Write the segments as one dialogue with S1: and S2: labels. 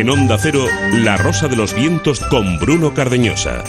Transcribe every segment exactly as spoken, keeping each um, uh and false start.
S1: En Onda Cero, La Rosa de los Vientos con Bruno Cardeñosa.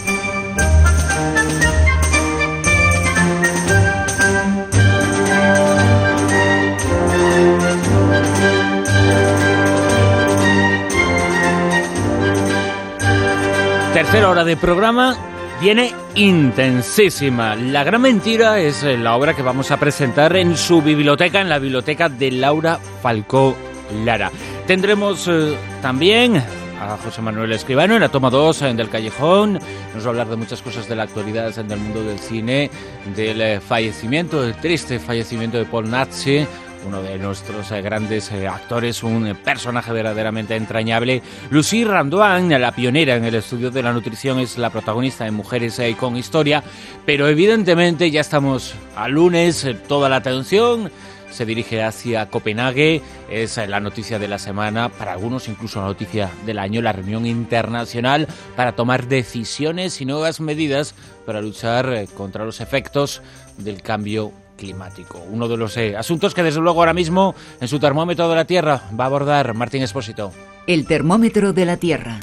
S2: Tercera hora de programa viene intensísima. La gran mentira es la obra que vamos a presentar en su biblioteca, en la biblioteca de Laura Falcó Lara. Tendremos eh, también a José Manuel Escribano en la toma dos del Callejón. Nos va a hablar de muchas cosas de la actualidad del mundo del cine, del eh, fallecimiento, del triste fallecimiento de Paul Natzy, uno de nuestros eh, grandes eh, actores, un eh, personaje verdaderamente entrañable. Lucy Randoin, la pionera en el estudio de la nutrición, es la protagonista de Mujeres eh, con Historia, pero evidentemente ya estamos a lunes, eh, toda la atención se dirige hacia Copenhague. Es eh, la noticia de la semana, para algunos incluso la noticia del año, la reunión internacional para tomar decisiones y nuevas medidas para luchar eh, contra los efectos del cambio climático. Uno de los eh, asuntos que desde luego ahora mismo en su termómetro de la Tierra va a abordar Martín Expósito.
S3: El termómetro de la Tierra.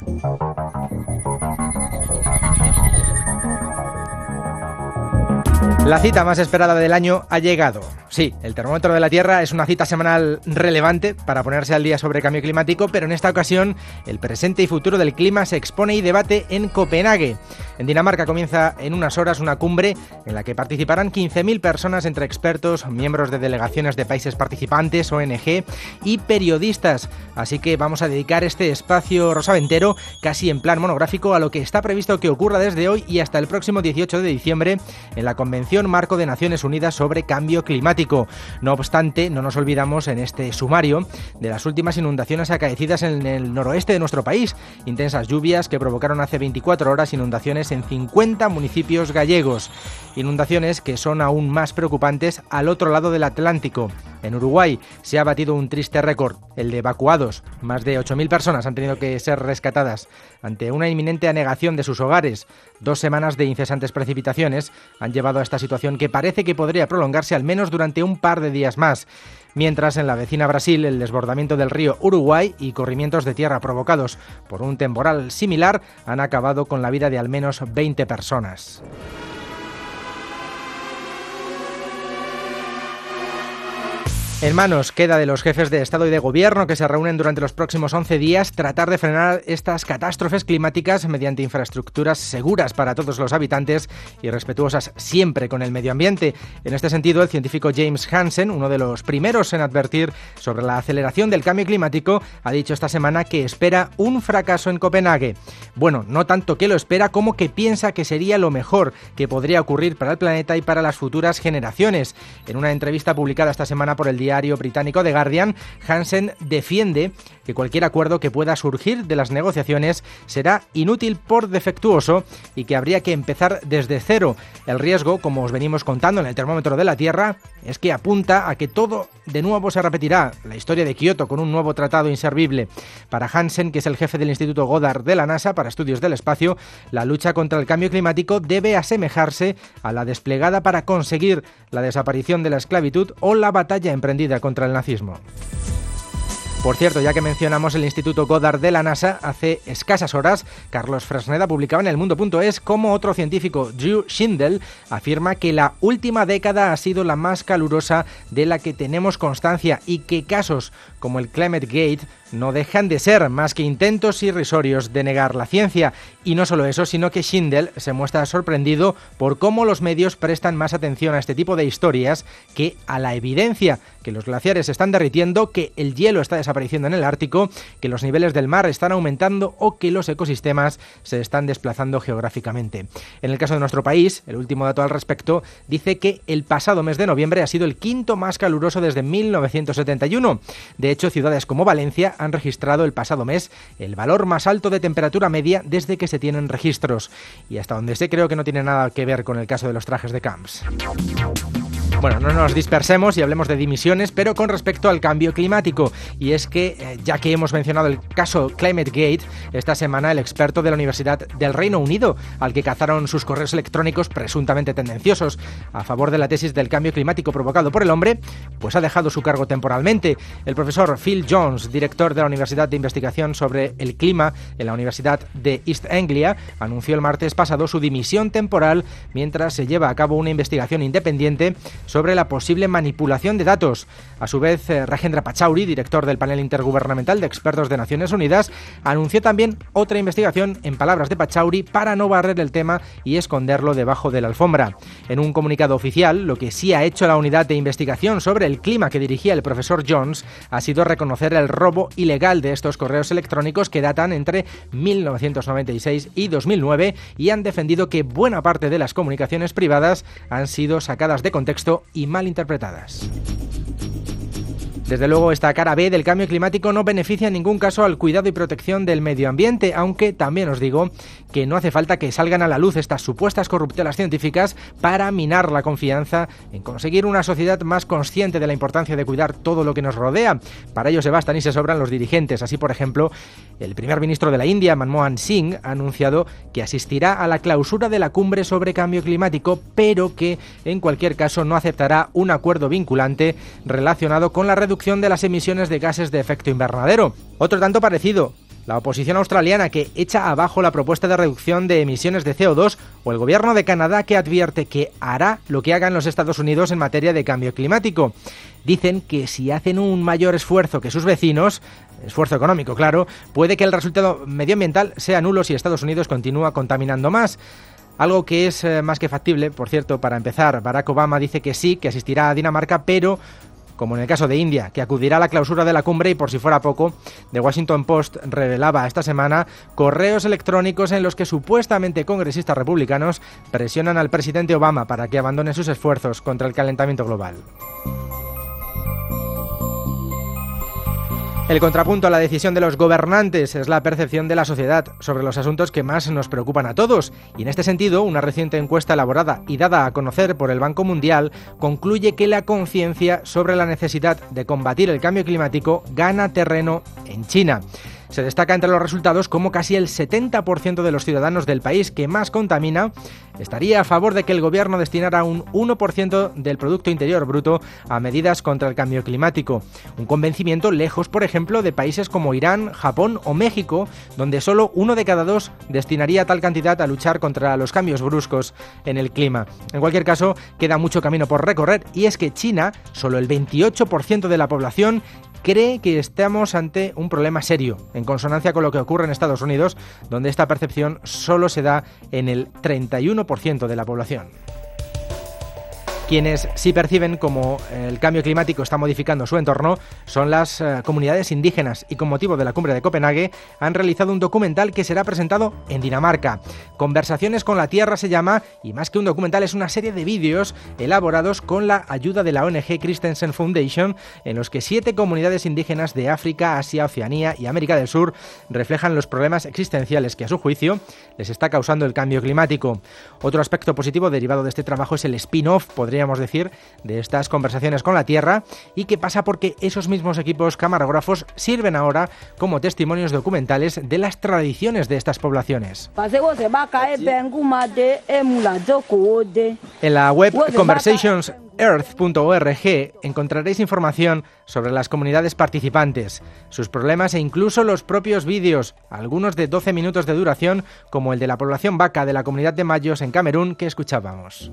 S4: La cita más esperada del año ha llegado. Sí, el termómetro de la Tierra es una cita semanal relevante para ponerse al día sobre cambio climático, pero en esta ocasión el presente y futuro del clima se expone y debate en Copenhague. En Dinamarca comienza en unas horas una cumbre en la que participarán quince mil personas entre expertos, miembros de delegaciones de países participantes, O N G y periodistas. Así que vamos a dedicar este espacio rosaventero casi en plan monográfico a lo que está previsto que ocurra desde hoy y hasta el próximo dieciocho de diciembre en la Convención Marco de Naciones Unidas sobre Cambio Climático. No obstante, no nos olvidamos en este sumario de las últimas inundaciones acaecidas en el noroeste de nuestro país. Intensas lluvias que provocaron hace veinticuatro horas inundaciones en cincuenta municipios gallegos. Inundaciones que son aún más preocupantes al otro lado del Atlántico. En Uruguay se ha batido un triste récord, el de evacuados. Más de ocho mil personas han tenido que ser rescatadas ante una inminente anegación de sus hogares. Dos semanas de incesantes precipitaciones han llevado a esta situación que parece que podría prolongarse al menos durante un par de días más. Mientras en la vecina Brasil el desbordamiento del río Uruguay y corrimientos de tierra provocados por un temporal similar han acabado con la vida de al menos veinte personas. En manos queda de los jefes de Estado y de Gobierno que se reúnen durante los próximos once días tratar de frenar estas catástrofes climáticas mediante infraestructuras seguras para todos los habitantes y respetuosas siempre con el medio ambiente. En este sentido, el científico James Hansen, uno de los primeros en advertir sobre la aceleración del cambio climático, ha dicho esta semana que espera un fracaso en Copenhague. Bueno, no tanto que lo espera como que piensa que sería lo mejor que podría ocurrir para el planeta y para las futuras generaciones. En una entrevista publicada esta semana por el diario británico The Guardian, Hansen defiende que cualquier acuerdo que pueda surgir de las negociaciones será inútil por defectuoso y que habría que empezar desde cero. El riesgo, como os venimos contando en el termómetro de la Tierra, es que apunta a que todo de nuevo se repetirá, la historia de Kioto con un nuevo tratado inservible. Para Hansen, que es el jefe del Instituto Goddard de la NASA para estudios del espacio, la lucha contra el cambio climático debe asemejarse a la desplegada para conseguir la desaparición de la esclavitud o la batalla emprendida contra el nazismo. Por cierto, ya que mencionamos el Instituto Goddard de la NASA, hace escasas horas, Carlos Fresneda publicaba en el mundo punto es cómo otro científico, Drew Shindell, afirma que la última década ha sido la más calurosa de la que tenemos constancia y que casos como el Climate Gate no dejan de ser más que intentos irrisorios de negar la ciencia. Y no solo eso, sino que Shindell se muestra sorprendido por cómo los medios prestan más atención a este tipo de historias que a la evidencia, que los glaciares se están derritiendo, que el hielo está desapareciendo en el Ártico, que los niveles del mar están aumentando o que los ecosistemas se están desplazando geográficamente. En el caso de nuestro país, el último dato al respecto dice que el pasado mes de noviembre ha sido el quinto más caluroso desde mil novecientos setenta y uno. De hecho, ciudades como Valencia han registrado el pasado mes el valor más alto de temperatura media desde que se tienen registros. Y hasta donde sé, creo que no tiene nada que ver con el caso de los trajes de camps. Bueno, no nos dispersemos y hablemos de dimisiones, pero con respecto al cambio climático. Y es que, eh, ya que hemos mencionado el caso ClimateGate, esta semana el experto de la Universidad del Reino Unido, al que cazaron sus correos electrónicos presuntamente tendenciosos a favor de la tesis del cambio climático provocado por el hombre, pues ha dejado su cargo temporalmente. El profesor Phil Jones, director de la Universidad de Investigación sobre el Clima en la Universidad de East Anglia, anunció el martes pasado su dimisión temporal mientras se lleva a cabo una investigación independiente sobre la posible manipulación de datos. A su vez, Rajendra Pachauri, director del panel intergubernamental de expertos de Naciones Unidas, anunció también otra investigación, en palabras de Pachauri, para no barrer el tema y esconderlo debajo de la alfombra. En un comunicado oficial, lo que sí ha hecho la unidad de investigación sobre el clima que dirigía el profesor Jones ha sido reconocer el robo ilegal de estos correos electrónicos que datan entre mil novecientos noventa y seis y dos mil nueve y han defendido que buena parte de las comunicaciones privadas han sido sacadas de contexto y mal interpretadas. Desde luego, esta cara B del cambio climático no beneficia en ningún caso al cuidado y protección del medio ambiente, aunque también os digo que no hace falta que salgan a la luz estas supuestas corruptelas científicas para minar la confianza en conseguir una sociedad más consciente de la importancia de cuidar todo lo que nos rodea. Para ello se bastan y se sobran los dirigentes. Así, por ejemplo, el primer ministro de la India, Manmohan Singh, ha anunciado que asistirá a la clausura de la cumbre sobre cambio climático, pero que en cualquier caso no aceptará un acuerdo vinculante relacionado con la reducción de las emisiones de gases de efecto invernadero. Otro tanto parecido, la oposición australiana, que echa abajo la propuesta de reducción de emisiones de C O dos, o el gobierno de Canadá, que advierte que hará lo que hagan los Estados Unidos en materia de cambio climático. Dicen que si hacen un mayor esfuerzo que sus vecinos, esfuerzo económico, claro, puede que el resultado medioambiental sea nulo si Estados Unidos continúa contaminando más. Algo que es eh, más que factible, por cierto. Para empezar, Barack Obama dice que sí, que asistirá a Dinamarca, pero como en el caso de India, que acudirá a la clausura de la cumbre. Y por si fuera poco, The Washington Post revelaba esta semana correos electrónicos en los que supuestamente congresistas republicanos presionan al presidente Obama para que abandone sus esfuerzos contra el calentamiento global. El contrapunto a la decisión de los gobernantes es la percepción de la sociedad sobre los asuntos que más nos preocupan a todos. Y en este sentido, una reciente encuesta elaborada y dada a conocer por el Banco Mundial concluye que la conciencia sobre la necesidad de combatir el cambio climático gana terreno en China. Se destaca entre los resultados como casi el setenta por ciento de los ciudadanos del país que más contamina estaría a favor de que el gobierno destinara un uno por ciento del Producto Interior Bruto a medidas contra el cambio climático. Un convencimiento lejos, por ejemplo, de países como Irán, Japón o México, donde solo uno de cada dos destinaría tal cantidad a luchar contra los cambios bruscos en el clima. En cualquier caso, queda mucho camino por recorrer, y es que China, solo el veintiocho por ciento de la población, cree que estamos ante un problema serio, en consonancia con lo que ocurre en Estados Unidos, donde esta percepción solo se da en el treinta y uno por ciento de la población. Quienes sí perciben cómo el cambio climático está modificando su entorno son las eh, comunidades indígenas, y con motivo de la cumbre de Copenhague han realizado un documental que será presentado en Dinamarca. Conversaciones con la Tierra se llama, y más que un documental es una serie de vídeos elaborados con la ayuda de la O N G Christensen Foundation, en los que siete comunidades indígenas de África, Asia, Oceanía y América del Sur reflejan los problemas existenciales que a su juicio les está causando el cambio climático. Otro aspecto positivo derivado de este trabajo es el spin-off, podríamos decir, de estas conversaciones con la Tierra, y que pasa porque esos mismos equipos camarógrafos sirven ahora como testimonios documentales de las tradiciones de estas poblaciones. En la web conversations earth punto org encontraréis información sobre las comunidades participantes, sus problemas e incluso los propios vídeos, algunos de doce minutos de duración, como el de la población vaca de la comunidad de Mayos en Camerún que escuchábamos.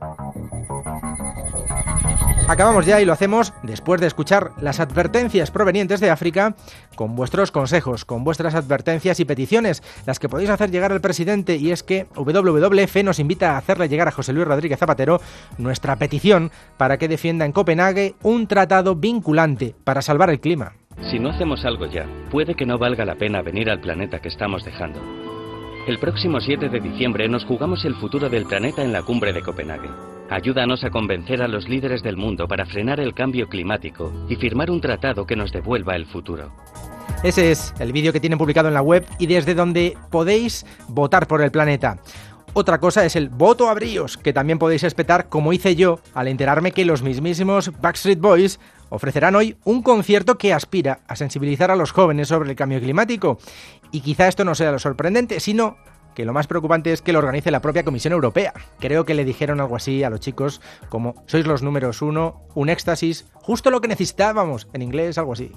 S4: Acabamos ya, y lo hacemos después de escuchar las advertencias provenientes de África, con vuestros consejos, con vuestras advertencias y peticiones, las que podéis hacer llegar al presidente. Y es que doble u doble u doble u punto f nos invita a hacerle llegar a José Luis Rodríguez Zapatero nuestra petición para que defienda en Copenhague un tratado vinculante para salvar el clima.
S5: Si no hacemos algo ya, puede que no valga la pena venir al planeta que estamos dejando. El próximo siete de diciembre nos jugamos el futuro del planeta en la cumbre de Copenhague. Ayúdanos a convencer a los líderes del mundo para frenar el cambio climático y firmar un tratado que nos devuelva el futuro.
S4: Ese es el vídeo que tienen publicado en la web y desde donde podéis votar por el planeta. Otra cosa es el voto a bríos, que también podéis espetar como hice yo al enterarme que los mismísimos Backstreet Boys ofrecerán hoy un concierto que aspira a sensibilizar a los jóvenes sobre el cambio climático. Y quizá esto no sea lo sorprendente, sino que lo más preocupante es que lo organice la propia Comisión Europea. Creo que le dijeron algo así a los chicos como sois los números uno, un éxtasis, justo lo que necesitábamos, en inglés algo así.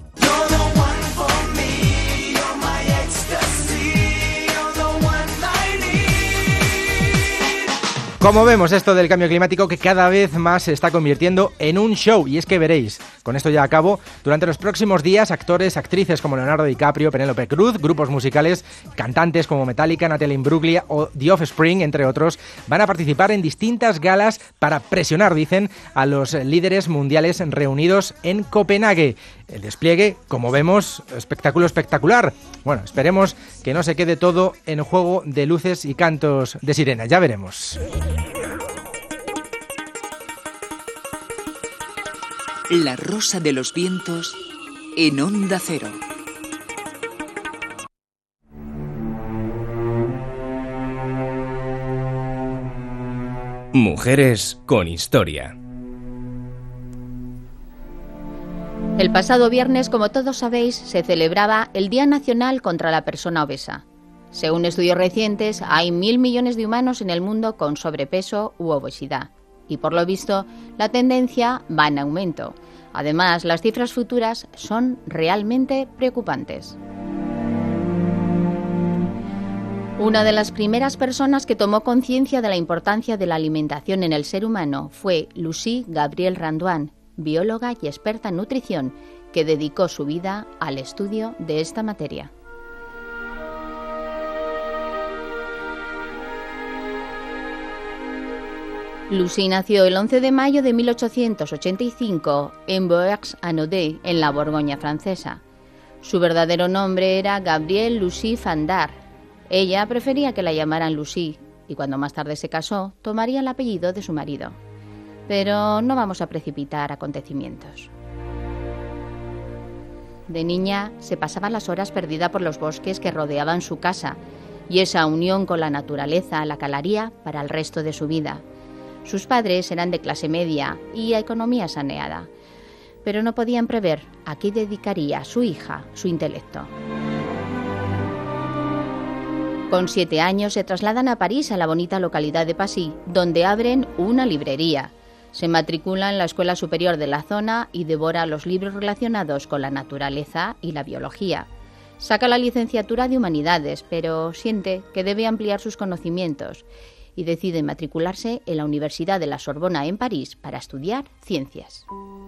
S4: Como vemos, esto del cambio climático que cada vez más se está convirtiendo en un show, y es que veréis, con esto ya acabo, durante los próximos días actores, actrices como Leonardo DiCaprio, Penélope Cruz, grupos musicales, cantantes como Metallica, Natalie Imbruglia o The Offspring, entre otros, van a participar en distintas galas para presionar, dicen, a los líderes mundiales reunidos en Copenhague. El despliegue, como vemos, espectáculo espectacular. Bueno, esperemos que no se quede todo en juego de luces y cantos de sirena, ya veremos.
S3: La Rosa de los Vientos en Onda Cero.
S6: Mujeres con historia.
S7: El pasado viernes, como todos sabéis, se celebraba el Día Nacional contra la Persona Obesa. Según estudios recientes, hay mil millones de humanos en el mundo con sobrepeso u obesidad. Y por lo visto, la tendencia va en aumento. Además, las cifras futuras son realmente preocupantes. Una de las primeras personas que tomó conciencia de la importancia de la alimentación en el ser humano fue Lucie Gabrielle Randouan, bióloga y experta en nutrición, que dedicó su vida al estudio de esta materia. Lucie nació el once de mayo de mil ochocientos ochenta y cinco en Bourg-en-Aude, en la Borgoña francesa. Su verdadero nombre era Gabrielle Lucie Fandard. Ella prefería que la llamaran Lucie, y cuando más tarde se casó, tomaría el apellido de su marido. Pero no vamos a precipitar acontecimientos. De niña se pasaba las horas perdida por los bosques que rodeaban su casa, y esa unión con la naturaleza la calaría para el resto de su vida. Sus padres eran de clase media y a economía saneada, pero no podían prever a qué dedicaría su hija su intelecto. Con siete años se trasladan a París, a la bonita localidad de Passy, donde abren una librería. Se matricula en la Escuela Superior de la zona y devora los libros relacionados con la naturaleza y la biología. Saca la licenciatura de Humanidades, pero siente que debe ampliar sus conocimientos y decide matricularse en la Universidad de la Sorbona en París para estudiar ciencias.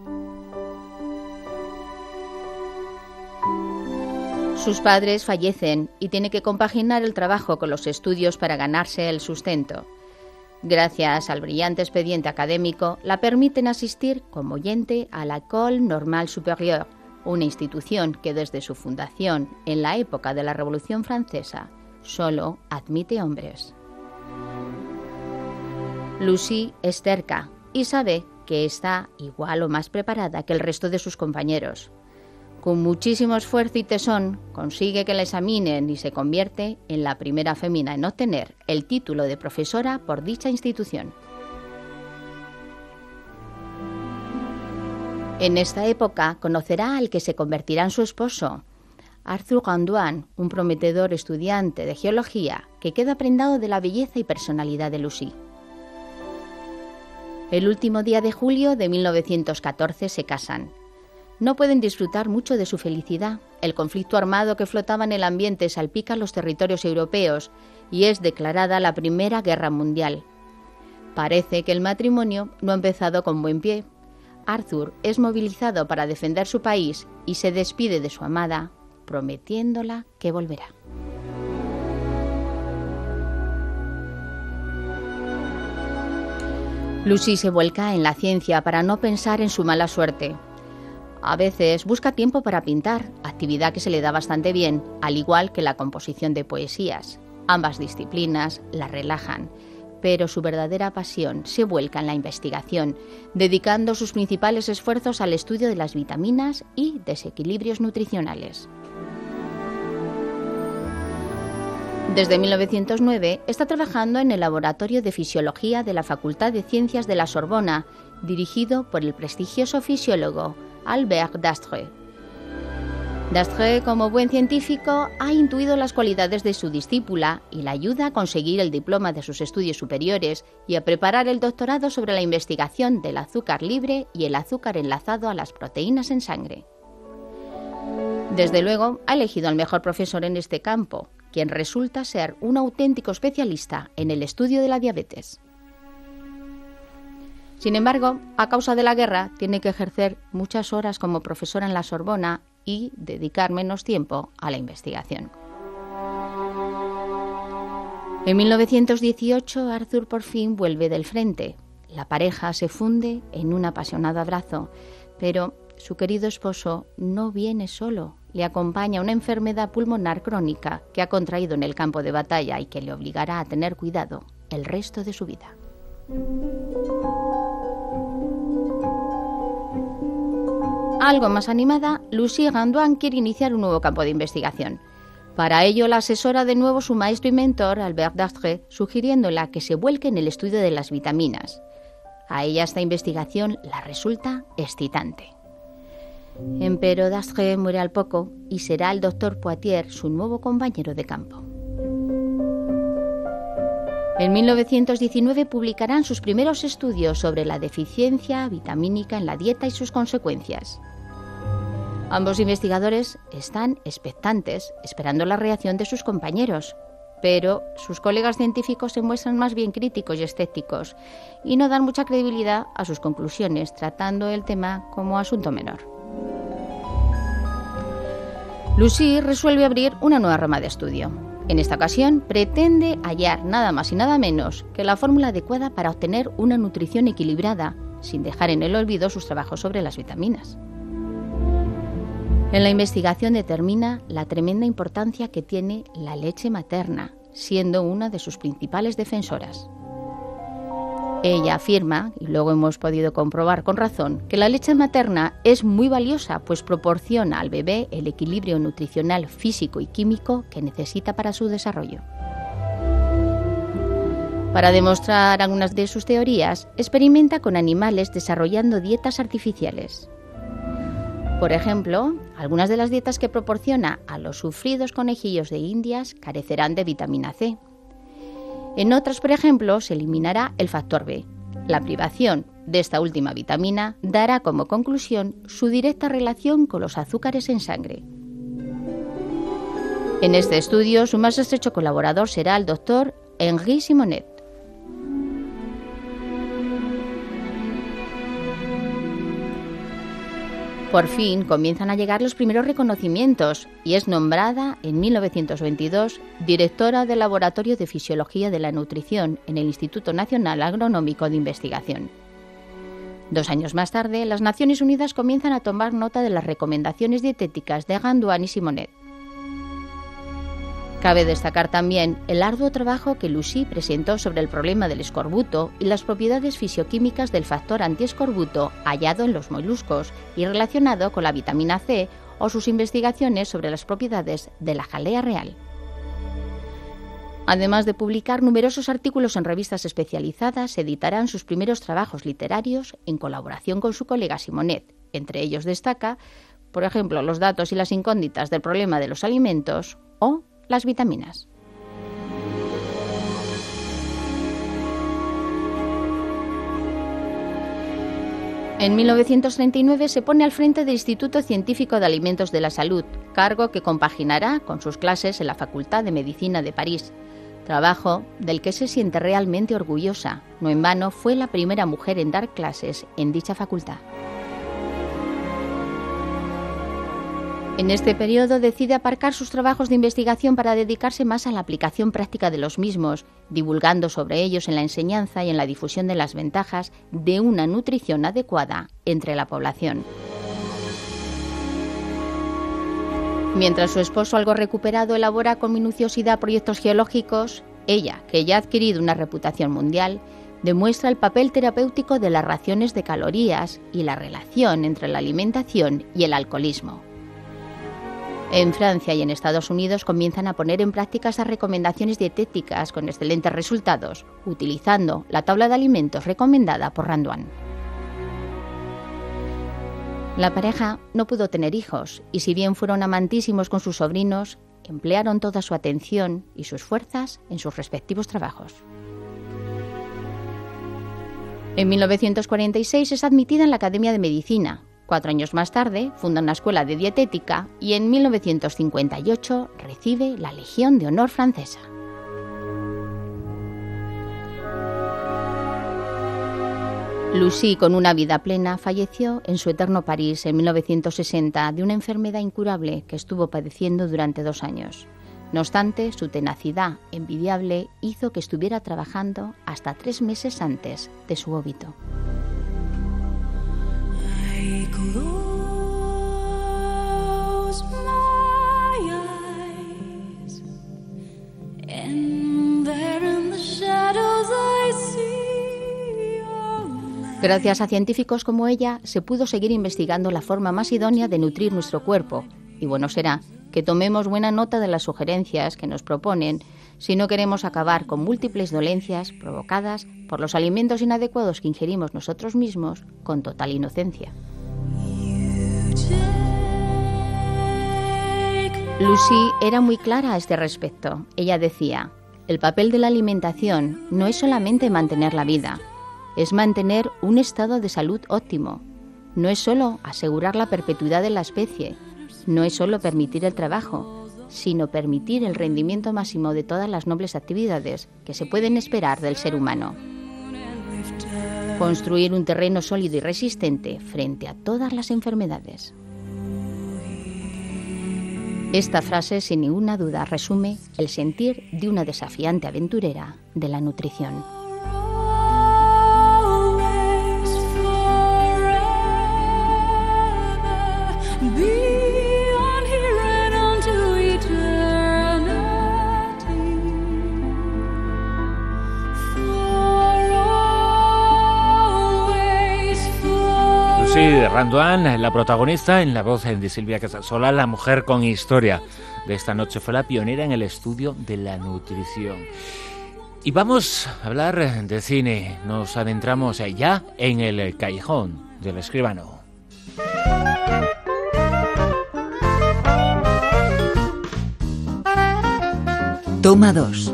S7: Sus padres fallecen y tiene que compaginar el trabajo con los estudios para ganarse el sustento. Gracias al brillante expediente académico, la permiten asistir como oyente a la École Normale Supérieure, una institución que desde su fundación, en la época de la Revolución Francesa, solo admite hombres. Lucie es terca y sabe que está igual o más preparada que el resto de sus compañeros. Con muchísimo esfuerzo y tesón, consigue que la examinen y se convierte en la primera fémina en obtener el título de profesora por dicha institución. En esta época conocerá al que se convertirá en su esposo, Arthur Randouan, un prometedor estudiante de geología que queda prendado de la belleza y personalidad de Lucie. El último día de julio de mil novecientos catorce se casan. No pueden disfrutar mucho de su felicidad. El conflicto armado que flotaba en el ambiente salpica los territorios europeos y es declarada la Primera Guerra Mundial. Parece que el matrimonio no ha empezado con buen pie. Arthur es movilizado para defender su país y se despide de su amada, prometiéndola que volverá. Lucie se vuelca en la ciencia para no pensar en su mala suerte. A veces busca tiempo para pintar, actividad que se le da bastante bien, al igual que la composición de poesías. Ambas disciplinas la relajan, pero su verdadera pasión se vuelca en la investigación, dedicando sus principales esfuerzos al estudio de las vitaminas y desequilibrios nutricionales. Desde mil novecientos nueve está trabajando en el Laboratorio de Fisiología de la Facultad de Ciencias de la Sorbona, dirigido por el prestigioso fisiólogo Albert Dastre. Dastre, como buen científico, ha intuido las cualidades de su discípula y la ayuda a conseguir el diploma de sus estudios superiores y a preparar el doctorado sobre la investigación del azúcar libre y el azúcar enlazado a las proteínas en sangre. Desde luego, ha elegido al mejor profesor en este campo, quien resulta ser un auténtico especialista en el estudio de la diabetes. Sin embargo, a causa de la guerra, tiene que ejercer muchas horas como profesora en la Sorbona y dedicar menos tiempo a la investigación. En mil novecientos dieciocho, Arthur por fin vuelve del frente. La pareja se funde en un apasionado abrazo, pero su querido esposo no viene solo. Le acompaña una enfermedad pulmonar crónica que ha contraído en el campo de batalla y que le obligará a tener cuidado el resto de su vida. Algo más animada, Lucie Gandoin quiere iniciar un nuevo campo de investigación. Para ello, la asesora de nuevo su maestro y mentor, Albert Dastre, sugiriéndola que se vuelque en el estudio de las vitaminas. A ella esta investigación la resulta excitante. Empero Dastre muere al poco y será el doctor Poitier su nuevo compañero de campo. En mil novecientos diecinueve publicarán sus primeros estudios sobre la deficiencia vitamínica en la dieta y sus consecuencias. Ambos investigadores están expectantes, esperando la reacción de sus compañeros, pero sus colegas científicos se muestran más bien críticos y escépticos y no dan mucha credibilidad a sus conclusiones, tratando el tema como asunto menor. Lucie resuelve abrir una nueva rama de estudio. En esta ocasión pretende hallar nada más y nada menos que la fórmula adecuada para obtener una nutrición equilibrada, sin dejar en el olvido sus trabajos sobre las vitaminas. En la investigación determina la tremenda importancia que tiene la leche materna, siendo una de sus principales defensoras. Ella afirma, y luego hemos podido comprobar con razón, que la leche materna es muy valiosa, pues proporciona al bebé el equilibrio nutricional físico y químico que necesita para su desarrollo. Para demostrar algunas de sus teorías, experimenta con animales desarrollando dietas artificiales. Por ejemplo, algunas de las dietas que proporciona a los sufridos conejillos de Indias carecerán de vitamina C. En otras, por ejemplo, se eliminará el factor B. La privación de esta última vitamina dará como conclusión su directa relación con los azúcares en sangre. En este estudio, su más estrecho colaborador será el doctor Henri Simonet. Por fin comienzan a llegar los primeros reconocimientos y es nombrada en mil novecientos veintidós directora del Laboratorio de Fisiología de la Nutrición en el Instituto Nacional Agronómico de Investigación. Dos años más tarde, las Naciones Unidas comienzan a tomar nota de las recomendaciones dietéticas de Gandoin y Simonet. Cabe destacar también el arduo trabajo que Lucie presentó sobre el problema del escorbuto y las propiedades fisioquímicas del factor antiescorbuto hallado en los moluscos y relacionado con la vitamina C, o sus investigaciones sobre las propiedades de la jalea real. Además de publicar numerosos artículos en revistas especializadas, editarán sus primeros trabajos literarios en colaboración con su colega Simonet. Entre ellos destaca, por ejemplo, los datos y las incógnitas del problema de los alimentos o las vitaminas. En mil novecientos treinta y nueve se pone al frente del Instituto Científico de Alimentos de la Salud, cargo que compaginará con sus clases en la Facultad de Medicina de París, trabajo del que se siente realmente orgullosa. No en vano fue la primera mujer en dar clases en dicha facultad. En este periodo decide aparcar sus trabajos de investigación para dedicarse más a la aplicación práctica de los mismos, divulgando sobre ellos en la enseñanza y en la difusión de las ventajas de una nutrición adecuada entre la población. Mientras su esposo, algo recuperado, elabora con minuciosidad proyectos geológicos, ella, que ya ha adquirido una reputación mundial, demuestra el papel terapéutico de las raciones de calorías y la relación entre la alimentación y el alcoholismo. En Francia y en Estados Unidos comienzan a poner en práctica esas recomendaciones dietéticas con excelentes resultados, utilizando la tabla de alimentos recomendada por Randoin. La pareja no pudo tener hijos y si bien fueron amantísimos con sus sobrinos, emplearon toda su atención y sus fuerzas en sus respectivos trabajos. En mil novecientos cuarenta y seis es admitida en la Academia de Medicina. Cuatro años más tarde funda una escuela de dietética y en mil novecientos cincuenta y ocho recibe la Legión de Honor francesa. Lucie, con una vida plena, falleció en su eterno París en mil novecientos sesenta de una enfermedad incurable que estuvo padeciendo durante dos años. No obstante, su tenacidad envidiable hizo que estuviera trabajando hasta tres meses antes de su óbito. Gracias a científicos como ella, se pudo seguir investigando la forma más idónea de nutrir nuestro cuerpo, y bueno será que tomemos buena nota de las sugerencias que nos proponen si no queremos acabar con múltiples dolencias provocadas por los alimentos inadecuados que ingerimos nosotros mismos con total inocencia. Lucie era muy clara a este respecto. Ella decía: el papel de la alimentación no es solamente mantener la vida, es mantener un estado de salud óptimo. No es solo asegurar la perpetuidad de la especie, no es solo permitir el trabajo, sino permitir el rendimiento máximo de todas las nobles actividades que se pueden esperar del ser humano. Construir un terreno sólido y resistente frente a todas las enfermedades. Esta frase, sin ninguna duda, resume el sentir de una desafiante aventurera de la nutrición.
S2: Lucie Randoin, la protagonista, en la voz de Silvia Casasola, la mujer con historia de esta noche, fue la pionera en el estudio de la nutrición. Y vamos a hablar de cine, nos adentramos ya en el callejón del escribano.
S3: Toma dos.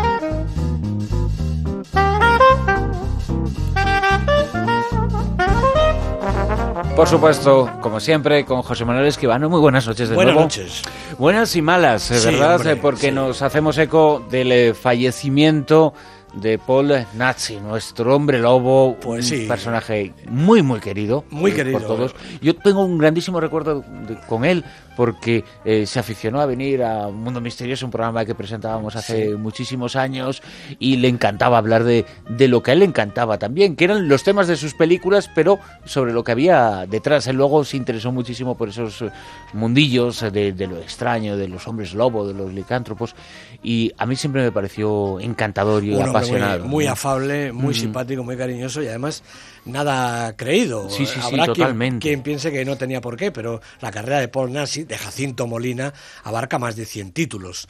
S2: Por supuesto, como siempre, con José Manuel Escribano. Muy buenas noches de
S8: buenas
S2: nuevo.
S8: Buenas noches.
S2: Buenas y malas,
S8: Sí,
S2: ¿verdad?
S8: hombre,
S2: Porque
S8: sí.
S2: nos hacemos eco del fallecimiento de Paul Naschy, nuestro hombre lobo,
S8: Pues
S2: un
S8: sí.
S2: personaje muy, muy querido.
S8: Muy
S2: eh,
S8: querido.
S2: por todos. Yo tengo un grandísimo recuerdo de- con él, porque eh, se aficionó a venir a Mundo Misterioso, un programa que presentábamos hace
S8: Sí.
S2: muchísimos años, y le encantaba hablar de, de lo que a él le encantaba también, que eran los temas de sus películas, pero sobre lo que había detrás. Él luego se interesó muchísimo por esos eh, mundillos eh, de, de lo extraño, de los hombres lobo, de los licántropos, y a mí siempre me pareció encantador y
S8: Un hombre
S2: apasionado.
S8: muy, muy
S2: ¿no?
S8: afable, muy
S2: Mm.
S8: simpático, muy cariñoso y además nada creído.
S2: Sí, sí, sí,
S8: Habrá quien-
S2: totalmente.
S8: Quien, piense que no tenía por qué, pero la carrera de Paul Naschy, de Jacinto Molina, abarca más de cien títulos.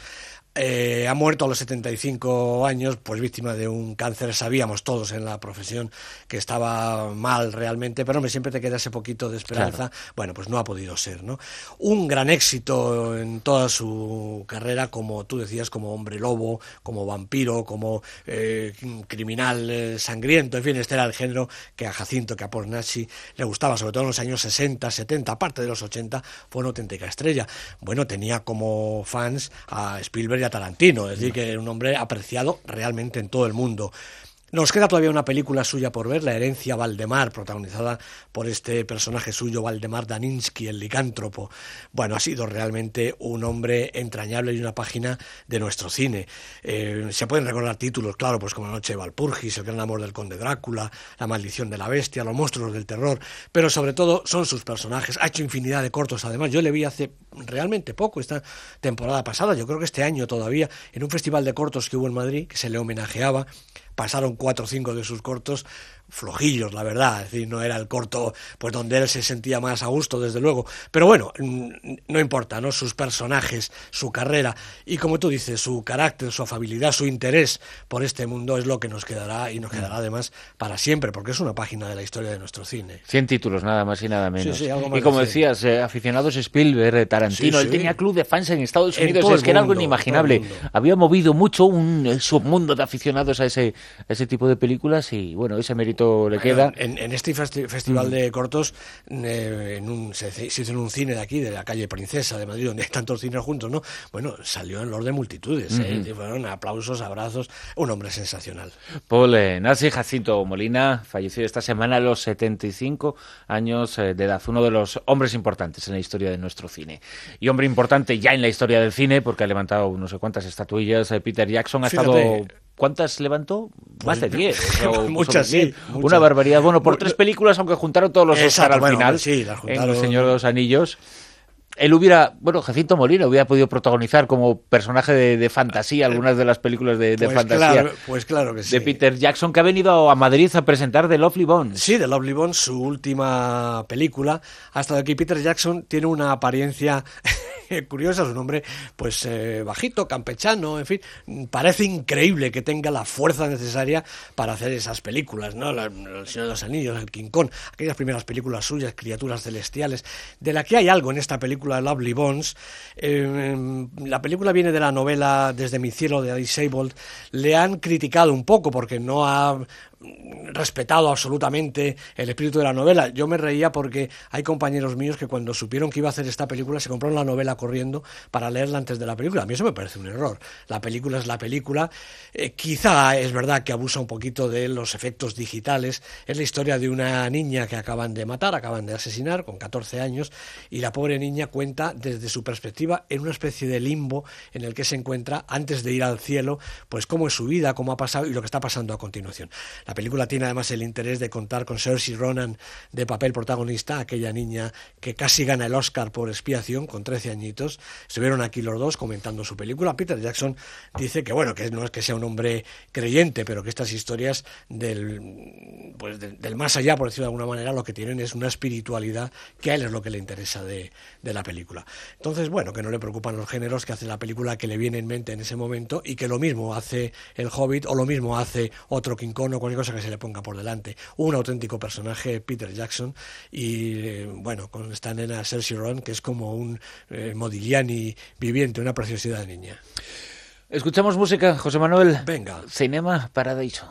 S8: Eh, ha muerto a los setenta y cinco años, pues víctima de un cáncer. Sabíamos todos en la profesión que estaba mal realmente, pero hombre, siempre te queda ese poquito de esperanza.
S2: Claro.
S8: Bueno, pues no ha podido ser, ¿no? Un gran éxito en toda su carrera, como tú decías, como hombre lobo, como vampiro, como eh, criminal eh, sangriento, en fin, este era el género que a Jacinto, que a Paul Naschy le gustaba, sobre todo en los años sesenta, setenta, aparte de los ochenta, fue una auténtica estrella. Bueno, tenía como fans a Spielberg y a Tarantino, es decir, que era un hombre apreciado realmente en todo el mundo. Nos queda todavía una película suya por ver, La herencia Valdemar, protagonizada por este personaje suyo, Valdemar Daninsky, el licántropo. Bueno, ha sido realmente un hombre entrañable y una página de nuestro cine. Eh, se pueden recordar títulos, claro, pues como La noche de Walpurgis, El gran amor del conde Drácula, La maldición de la bestia, Los monstruos del terror, pero sobre todo son sus personajes. Ha hecho infinidad de cortos, además. Yo le vi hace realmente poco, esta temporada pasada, yo creo que este año todavía, en un festival de cortos que hubo en Madrid, que se le homenajeaba. Pasaron cuatro o cinco de sus cortos, flojillos, la verdad, es decir, no era el corto pues donde él se sentía más a gusto, desde luego, pero bueno, no importa, ¿no? Sus personajes, su carrera y, como tú dices, su carácter, su afabilidad, su interés por este mundo es lo que nos quedará y nos quedará además para siempre, porque es una página de la historia de nuestro cine.
S2: cien títulos, nada más y nada menos.
S8: Sí, sí, algo más
S2: y como
S8: de
S2: decías, eh, aficionados Spielberg, Tarantino,
S8: sí, sí.
S2: él tenía club de fans en Estados
S8: En
S2: Unidos,
S8: todo
S2: es
S8: el
S2: que era
S8: mundo,
S2: algo inimaginable.
S8: en todo el mundo.
S2: Había movido mucho un submundo de aficionados a ese, a ese tipo de películas y, bueno, ese mérito le queda.
S8: En, en este festi festival mm. de cortos eh, en un, se, se hizo en un cine de aquí, de la calle Princesa de Madrid, donde hay tantos cines juntos, ¿no? Bueno, salió en Lord de multitudes, mm -hmm. ¿eh? Fueron aplausos, abrazos, un hombre sensacional.
S2: Paul eh, Nassy Jacinto Molina falleció esta semana a los setenta y cinco años de edad, uno de los hombres importantes en la historia de nuestro cine. Y hombre importante ya en la historia del cine, porque ha levantado no sé cuántas estatuillas. eh, Peter Jackson ha Fíjate. estado... ¿Cuántas levantó? Más
S8: pues,
S2: de diez. O,
S8: muchas, sí.
S2: Una
S8: Muchas.
S2: barbaridad. Bueno, por tres películas, aunque juntaron todos los Oscar al
S8: bueno,
S2: final.
S8: Sí, las juntaron.
S2: En El Señor de los Anillos. Él hubiera, bueno, Jacinto Molina hubiera podido protagonizar como personaje de, de fantasía algunas de las películas de, de
S8: pues
S2: fantasía
S8: claro, pues claro que sí.
S2: de Peter Jackson, que ha venido a Madrid a presentar The Lovely Bones.
S8: Sí, The Lovely Bones, su última película. Hasta aquí Peter Jackson tiene una apariencia curiosa, su nombre pues eh, bajito, campechano, en fin, parece increíble que tenga la fuerza necesaria para hacer esas películas, ¿no? La, El Señor de los Anillos, el King Kong, aquellas primeras películas suyas, Criaturas Celestiales, de la que hay algo en esta película Lovely Bones. Eh, la película viene de la novela Desde mi cielo de Alice Sebold. Le han criticado un poco porque no ha respetado absolutamente el espíritu de la novela. Yo me reía porque hay compañeros míos que cuando supieron que iba a hacer esta película se compraron la novela corriendo para leerla antes de la película. A mí eso me parece un error. La película es la película. Eh, quizá es verdad que abusa un poquito de los efectos digitales. Es la historia de una niña que acaban de matar, acaban de asesinar con catorce años, y la pobre niña cuenta desde su perspectiva en una especie de limbo en el que se encuentra antes de ir al cielo, pues cómo es su vida, cómo ha pasado y lo que está pasando a continuación. La película tiene además el interés de contar con Saoirse Ronan de papel protagonista, aquella niña que casi gana el Oscar por Expiación con trece añitos. Estuvieron aquí los dos comentando su película. Peter Jackson dice que bueno, que no es que sea un hombre creyente, pero que estas historias del, pues del, del más allá, por decirlo de alguna manera, lo que tienen es una espiritualidad que a él es lo que le interesa de, de la película. Entonces, bueno, que no le preocupan los géneros, que hace la película que le viene en mente en ese momento y que lo mismo hace El Hobbit o lo mismo hace otro King Kong o cualquier cosa que se le ponga por delante. Un auténtico personaje, Peter Jackson, y eh, bueno, con esta nena Saoirse Ronan, que es como un eh, Modigliani viviente, una preciosidad de niña.
S2: Escuchamos música, José Manuel.
S8: Venga.
S2: Cinema Paradiso.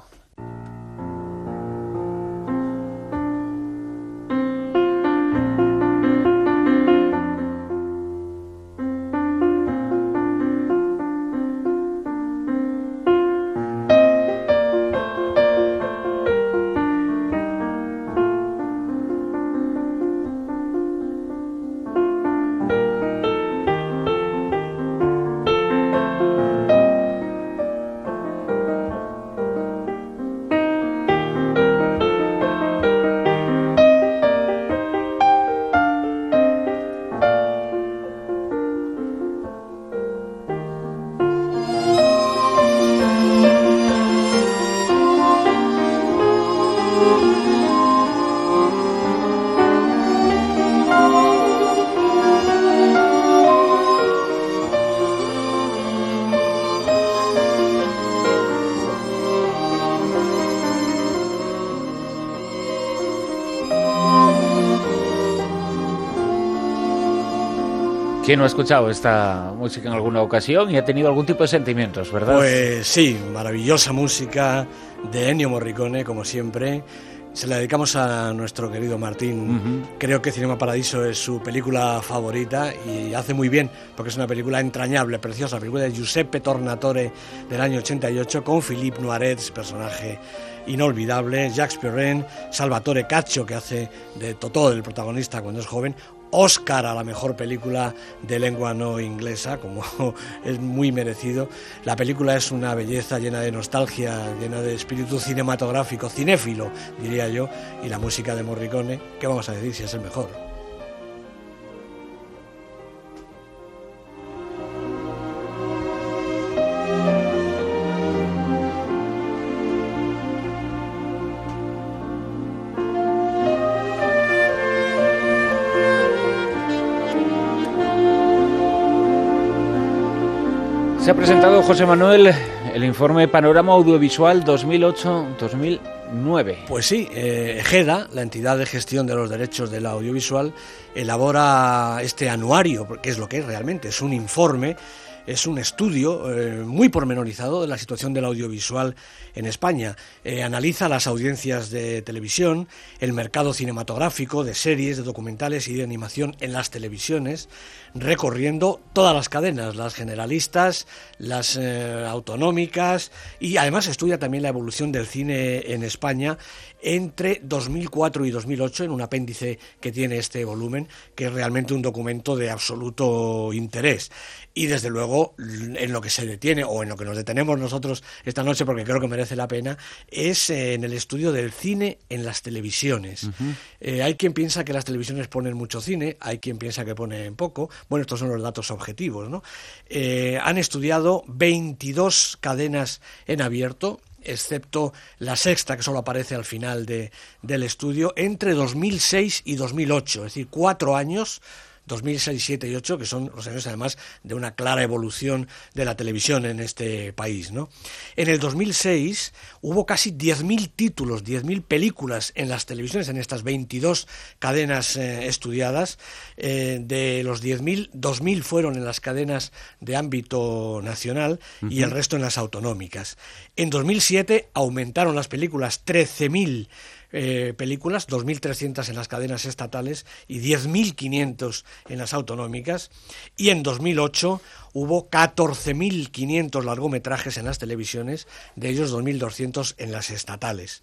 S2: ¿Quién no ha escuchado esta música en alguna ocasión y ha tenido algún tipo de sentimientos, verdad?
S8: Pues sí, maravillosa música de Ennio Morricone, como siempre. Se la dedicamos a nuestro querido Martín. Uh-huh. Creo que Cinema Paradiso es su película favorita y hace muy bien, porque es una película entrañable, preciosa, la película de Giuseppe Tornatore del año ochenta y ocho, con Philippe Noiret, personaje inolvidable, Jacques Perrin, Salvatore Caccio, que hace de Totò, el protagonista cuando es joven, Oscar a la mejor película de lengua no inglesa, como es muy merecido. La película es una belleza llena de nostalgia, llena de espíritu cinematográfico, cinéfilo, diría yo, y la música de Morricone, ¿qué vamos a decir si es el mejor?
S2: Se ha presentado, José Manuel, el informe Panorama Audiovisual dos mil ocho dos mil nueve.
S8: Pues sí, eh, EGEDA, la entidad de gestión de los derechos del audiovisual, elabora este anuario, porque es lo que es realmente, es un informe, es un estudio eh, muy pormenorizado de la situación del audiovisual en España. Eh, analiza las audiencias de televisión, el mercado cinematográfico, de series, de documentales y de animación en las televisiones, recorriendo todas las cadenas, las generalistas, las eh, autonómicas, y además estudia también la evolución del cine en España entre dos mil cuatro y dos mil ocho, en un apéndice que tiene este volumen, que es realmente un documento de absoluto interés. Y desde luego, en lo que se detiene, o en lo que nos detenemos nosotros esta noche, porque creo que merece la pena, es eh, en el estudio del cine en las televisiones. Uh-huh. Eh, hay quien piensa que las televisiones ponen mucho cine, hay quien piensa que ponen poco. Bueno, estos son los datos objetivos, ¿no? Eh, han estudiado veintidós cadenas en abierto, excepto La Sexta, que solo aparece al final de, del estudio, entre dos mil seis y dos mil ocho, es decir, cuatro años, dos mil seis, siete y ocho, que son los años además de una clara evolución de la televisión en este país, ¿no? En el dos mil seis hubo casi diez mil títulos, diez mil películas en las televisiones, en estas veintidós cadenas eh, estudiadas. Eh, de los diez mil, dos mil fueron en las cadenas de ámbito nacional uh-huh. y el resto en las autonómicas. En dos mil siete aumentaron las películas, trece mil Eh, películas, dos mil trescientas en las cadenas estatales y diez mil quinientos en las autonómicas, y en dos mil ocho hubo catorce mil quinientos largometrajes en las televisiones, de ellos dos mil doscientos en las estatales.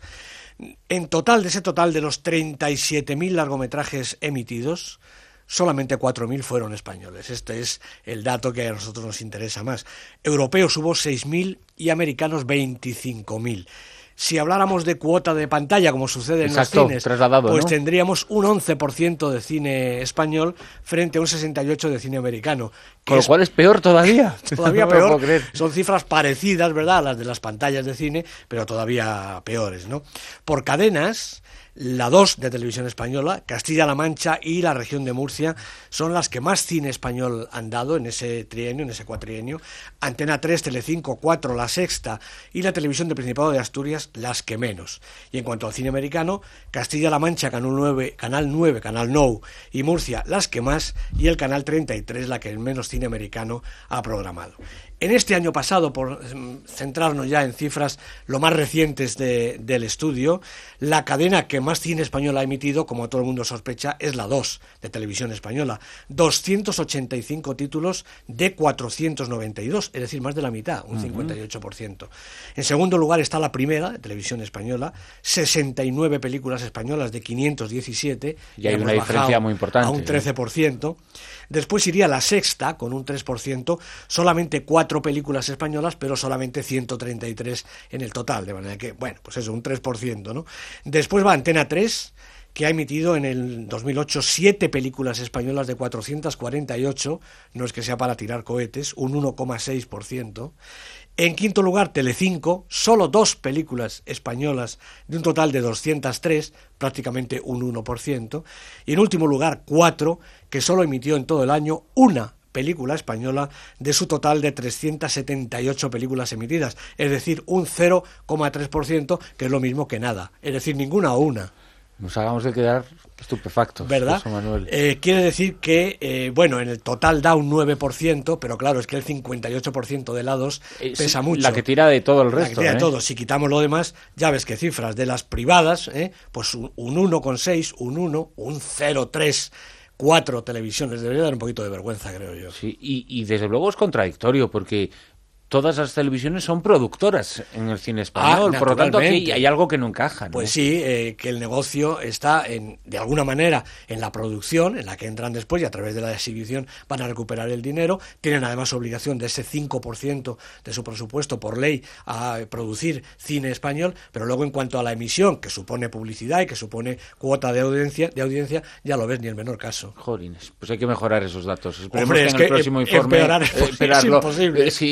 S8: En total, de ese total de los treinta y siete mil largometrajes emitidos, solamente cuatro mil fueron españoles. Este es el dato que a nosotros nos interesa más. Europeos hubo seis mil y americanos veinticinco mil. Si habláramos de cuota de pantalla, como sucede en
S2: Exacto,
S8: los cines,
S2: ¿no?
S8: pues tendríamos un once por ciento de cine español frente a un sesenta y ocho por ciento de cine americano.
S2: Con lo
S8: es,
S2: cual es peor todavía.
S8: Todavía
S2: no
S8: peor.
S2: Me
S8: Son cifras parecidas, ¿verdad?, a las de las pantallas de cine, pero todavía peores, ¿no? Por cadenas, la dos de Televisión Española, Castilla-La Mancha y la región de Murcia son las que más cine español han dado en ese trienio, en ese cuatrienio. Antena tres, Telecinco, cuatro, La Sexta y la Televisión del Principado de Asturias las que menos. Y en cuanto al cine americano, Castilla-La Mancha, Canal nueve, Canal nueve, Canal Now y Murcia las que más, y el Canal treinta y tres la que menos cine americano ha programado. En este año pasado, por centrarnos ya en cifras lo más recientes de, del estudio, la cadena que más cine español ha emitido, como todo el mundo sospecha, es la dos de Televisión Española. doscientos ochenta y cinco títulos de cuatrocientos noventa y dos, es decir, más de la mitad, un cincuenta y ocho por ciento. En segundo lugar está la Primera, de Televisión Española, sesenta y nueve películas españolas de quinientos diecisiete.
S2: Y hay una diferencia muy importante.
S8: A un trece por ciento. ¿Eh? Después iría La Sexta, con un tres por ciento, solamente cuatro películas españolas, pero solamente ciento treinta y tres en el total, de manera que, bueno, pues eso, un tres por ciento, ¿no? Después va Antena tres, que ha emitido en el dos mil ocho siete películas españolas de cuatrocientos cuarenta y ocho, no es que sea para tirar cohetes, un uno coma seis por ciento. En quinto lugar, Telecinco, solo dos películas españolas de un total de doscientas tres, prácticamente un uno por ciento. Y en último lugar, cuatro, que solo emitió en todo el año una película española de su total de trescientas setenta y ocho películas emitidas, es decir, un cero coma tres por ciento, que es lo mismo que nada, es decir, ninguna o una.
S2: Nos hagamos de quedar estupefactos,
S8: ¿verdad?
S2: Manuel.
S8: Eh, quiere decir que, eh, bueno, en el total da un nueve por ciento, pero claro, es que el cincuenta y ocho por ciento de la dos eh, pesa mucho.
S2: La que tira de todo el resto.
S8: La que tira
S2: ¿eh?
S8: de todo. Si quitamos lo demás, ya ves que cifras de las privadas, eh, pues un, un uno coma seis, un uno, un cero coma tres, cuatro televisiones. Debería dar un poquito de vergüenza, creo yo.
S2: Sí, y, y desde luego es contradictorio, porque todas las televisiones son productoras en el cine español,
S8: ah,
S2: por lo tanto aquí hay algo que no encaja, ¿no?
S8: Pues sí, eh, que el negocio está en, de alguna manera en la producción, en la que entran después y a través de la exhibición van a recuperar el dinero. Tienen además obligación de ese cinco por ciento de su presupuesto por ley a producir cine español, pero luego en cuanto a la emisión, que supone publicidad y que supone cuota de audiencia, de audiencia ya lo ves, ni el menor caso.
S2: Jolines, pues hay que mejorar esos datos. Esperemos
S8: Hombre,
S2: que
S8: es
S2: en
S8: que
S2: el próximo informe
S8: empeorar es,
S2: eh,
S8: es imposible.
S2: Eh, sí, empeorar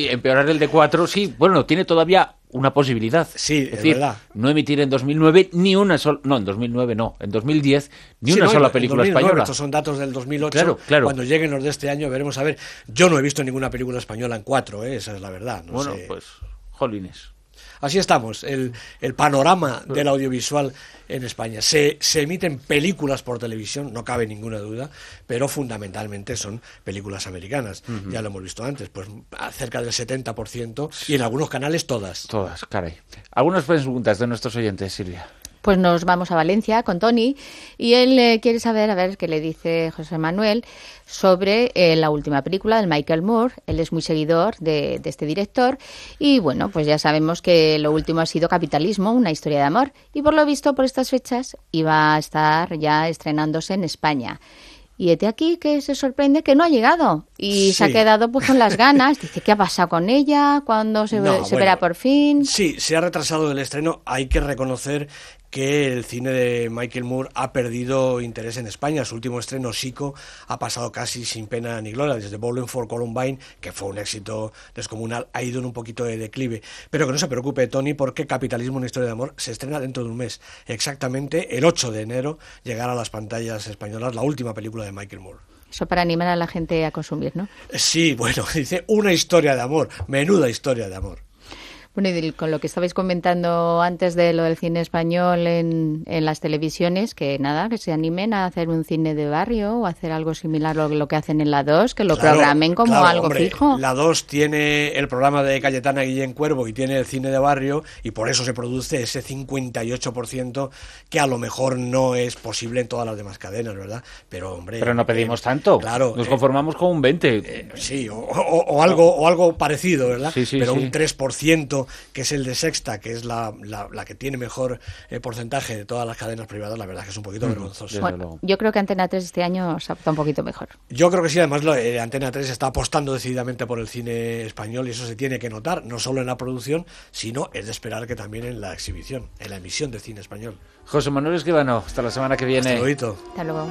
S2: cerrar el D cuatro, sí, bueno, tiene todavía una posibilidad.
S8: Sí,
S2: es decir,
S8: verdad.
S2: No emitir en dos mil nueve ni una sola... No, en dos mil nueve no, en dos mil diez ni
S8: sí,
S2: una
S8: no,
S2: sola
S8: en
S2: película
S8: dos mil nueve,
S2: española.
S8: Estos son datos del dos mil ocho.
S2: Claro, claro.
S8: Cuando lleguen los de este año veremos a ver. Yo no he visto ninguna película española en cuatro, ¿eh? Esa es la verdad. No
S2: bueno,
S8: sé.
S2: pues, jolines.
S8: Así estamos, el, el panorama del audiovisual en España. Se, se emiten películas por televisión, no cabe ninguna duda, pero fundamentalmente son películas americanas. Uh-huh. Ya lo hemos visto antes, pues cerca del setenta por ciento y en algunos canales todas.
S2: Todas, caray. Algunas preguntas de nuestros oyentes, Silvia.
S7: Pues nos vamos a Valencia con Tony y él eh, quiere saber, a ver qué le dice José Manuel sobre eh, la última película de Michael Moore. Él es muy seguidor de, de este director y bueno, pues ya sabemos que lo último ha sido Capitalismo, una historia de amor, y por lo visto por estas fechas iba a estar ya estrenándose en España. Y hete aquí que se sorprende que no ha llegado y sí. se ha quedado pues con las ganas. Dice, ¿qué ha pasado con ella? ¿Cuándo se,
S8: no,
S7: ve,
S8: bueno,
S7: se verá por fin?
S8: Sí, se ha retrasado el estreno. Hay que reconocer que el cine de Michael Moore ha perdido interés en España. Su último estreno, Sico, ha pasado casi sin pena ni gloria. Desde Bowling for Columbine, que fue un éxito descomunal, ha ido en un poquito de declive. Pero que no se preocupe, Tony, porque Capitalismo, una historia de amor, se estrena dentro de un mes. Exactamente el ocho de enero llegará a las pantallas españolas la última película de Michael Moore.
S7: Eso para animar a la gente a consumir, ¿no?
S8: Sí, bueno, dice una historia de amor, menuda historia de amor.
S7: Bueno, y con lo que estabais comentando antes de lo del cine español en, en las televisiones, que nada, que se animen a hacer un cine de barrio o hacer algo similar a lo, lo que hacen en la dos, que lo
S8: claro,
S7: programen como
S8: claro,
S7: algo
S8: hombre,
S7: fijo.
S8: La dos tiene el programa de Cayetana Guillén Cuervo y tiene el cine de barrio y por eso se produce ese cincuenta y ocho por ciento que a lo mejor no es posible en todas las demás cadenas, ¿verdad? Pero, hombre...
S2: Pero no pedimos eh, tanto,
S8: claro,
S2: nos
S8: eh,
S2: conformamos con un veinte.
S8: Eh, sí, o, o, o, algo, o algo parecido, ¿verdad?
S2: Sí, sí,
S8: Pero
S2: sí.
S8: un tres por ciento que es el de Sexta, que es la, la, la que tiene mejor eh, porcentaje de todas las cadenas privadas, la verdad es que es un poquito mm, vergonzoso.
S7: Bueno, yo creo que Antena tres este año se ha portado un poquito mejor.
S8: Yo creo que sí, además lo, eh, Antena tres está apostando decididamente por el cine español y eso se tiene que notar, no solo en la producción, sino es de esperar que también en la exhibición, en la emisión de cine español.
S2: José Manuel Escribano, hasta la semana que viene.
S8: Hasta luego.
S7: Hasta luego.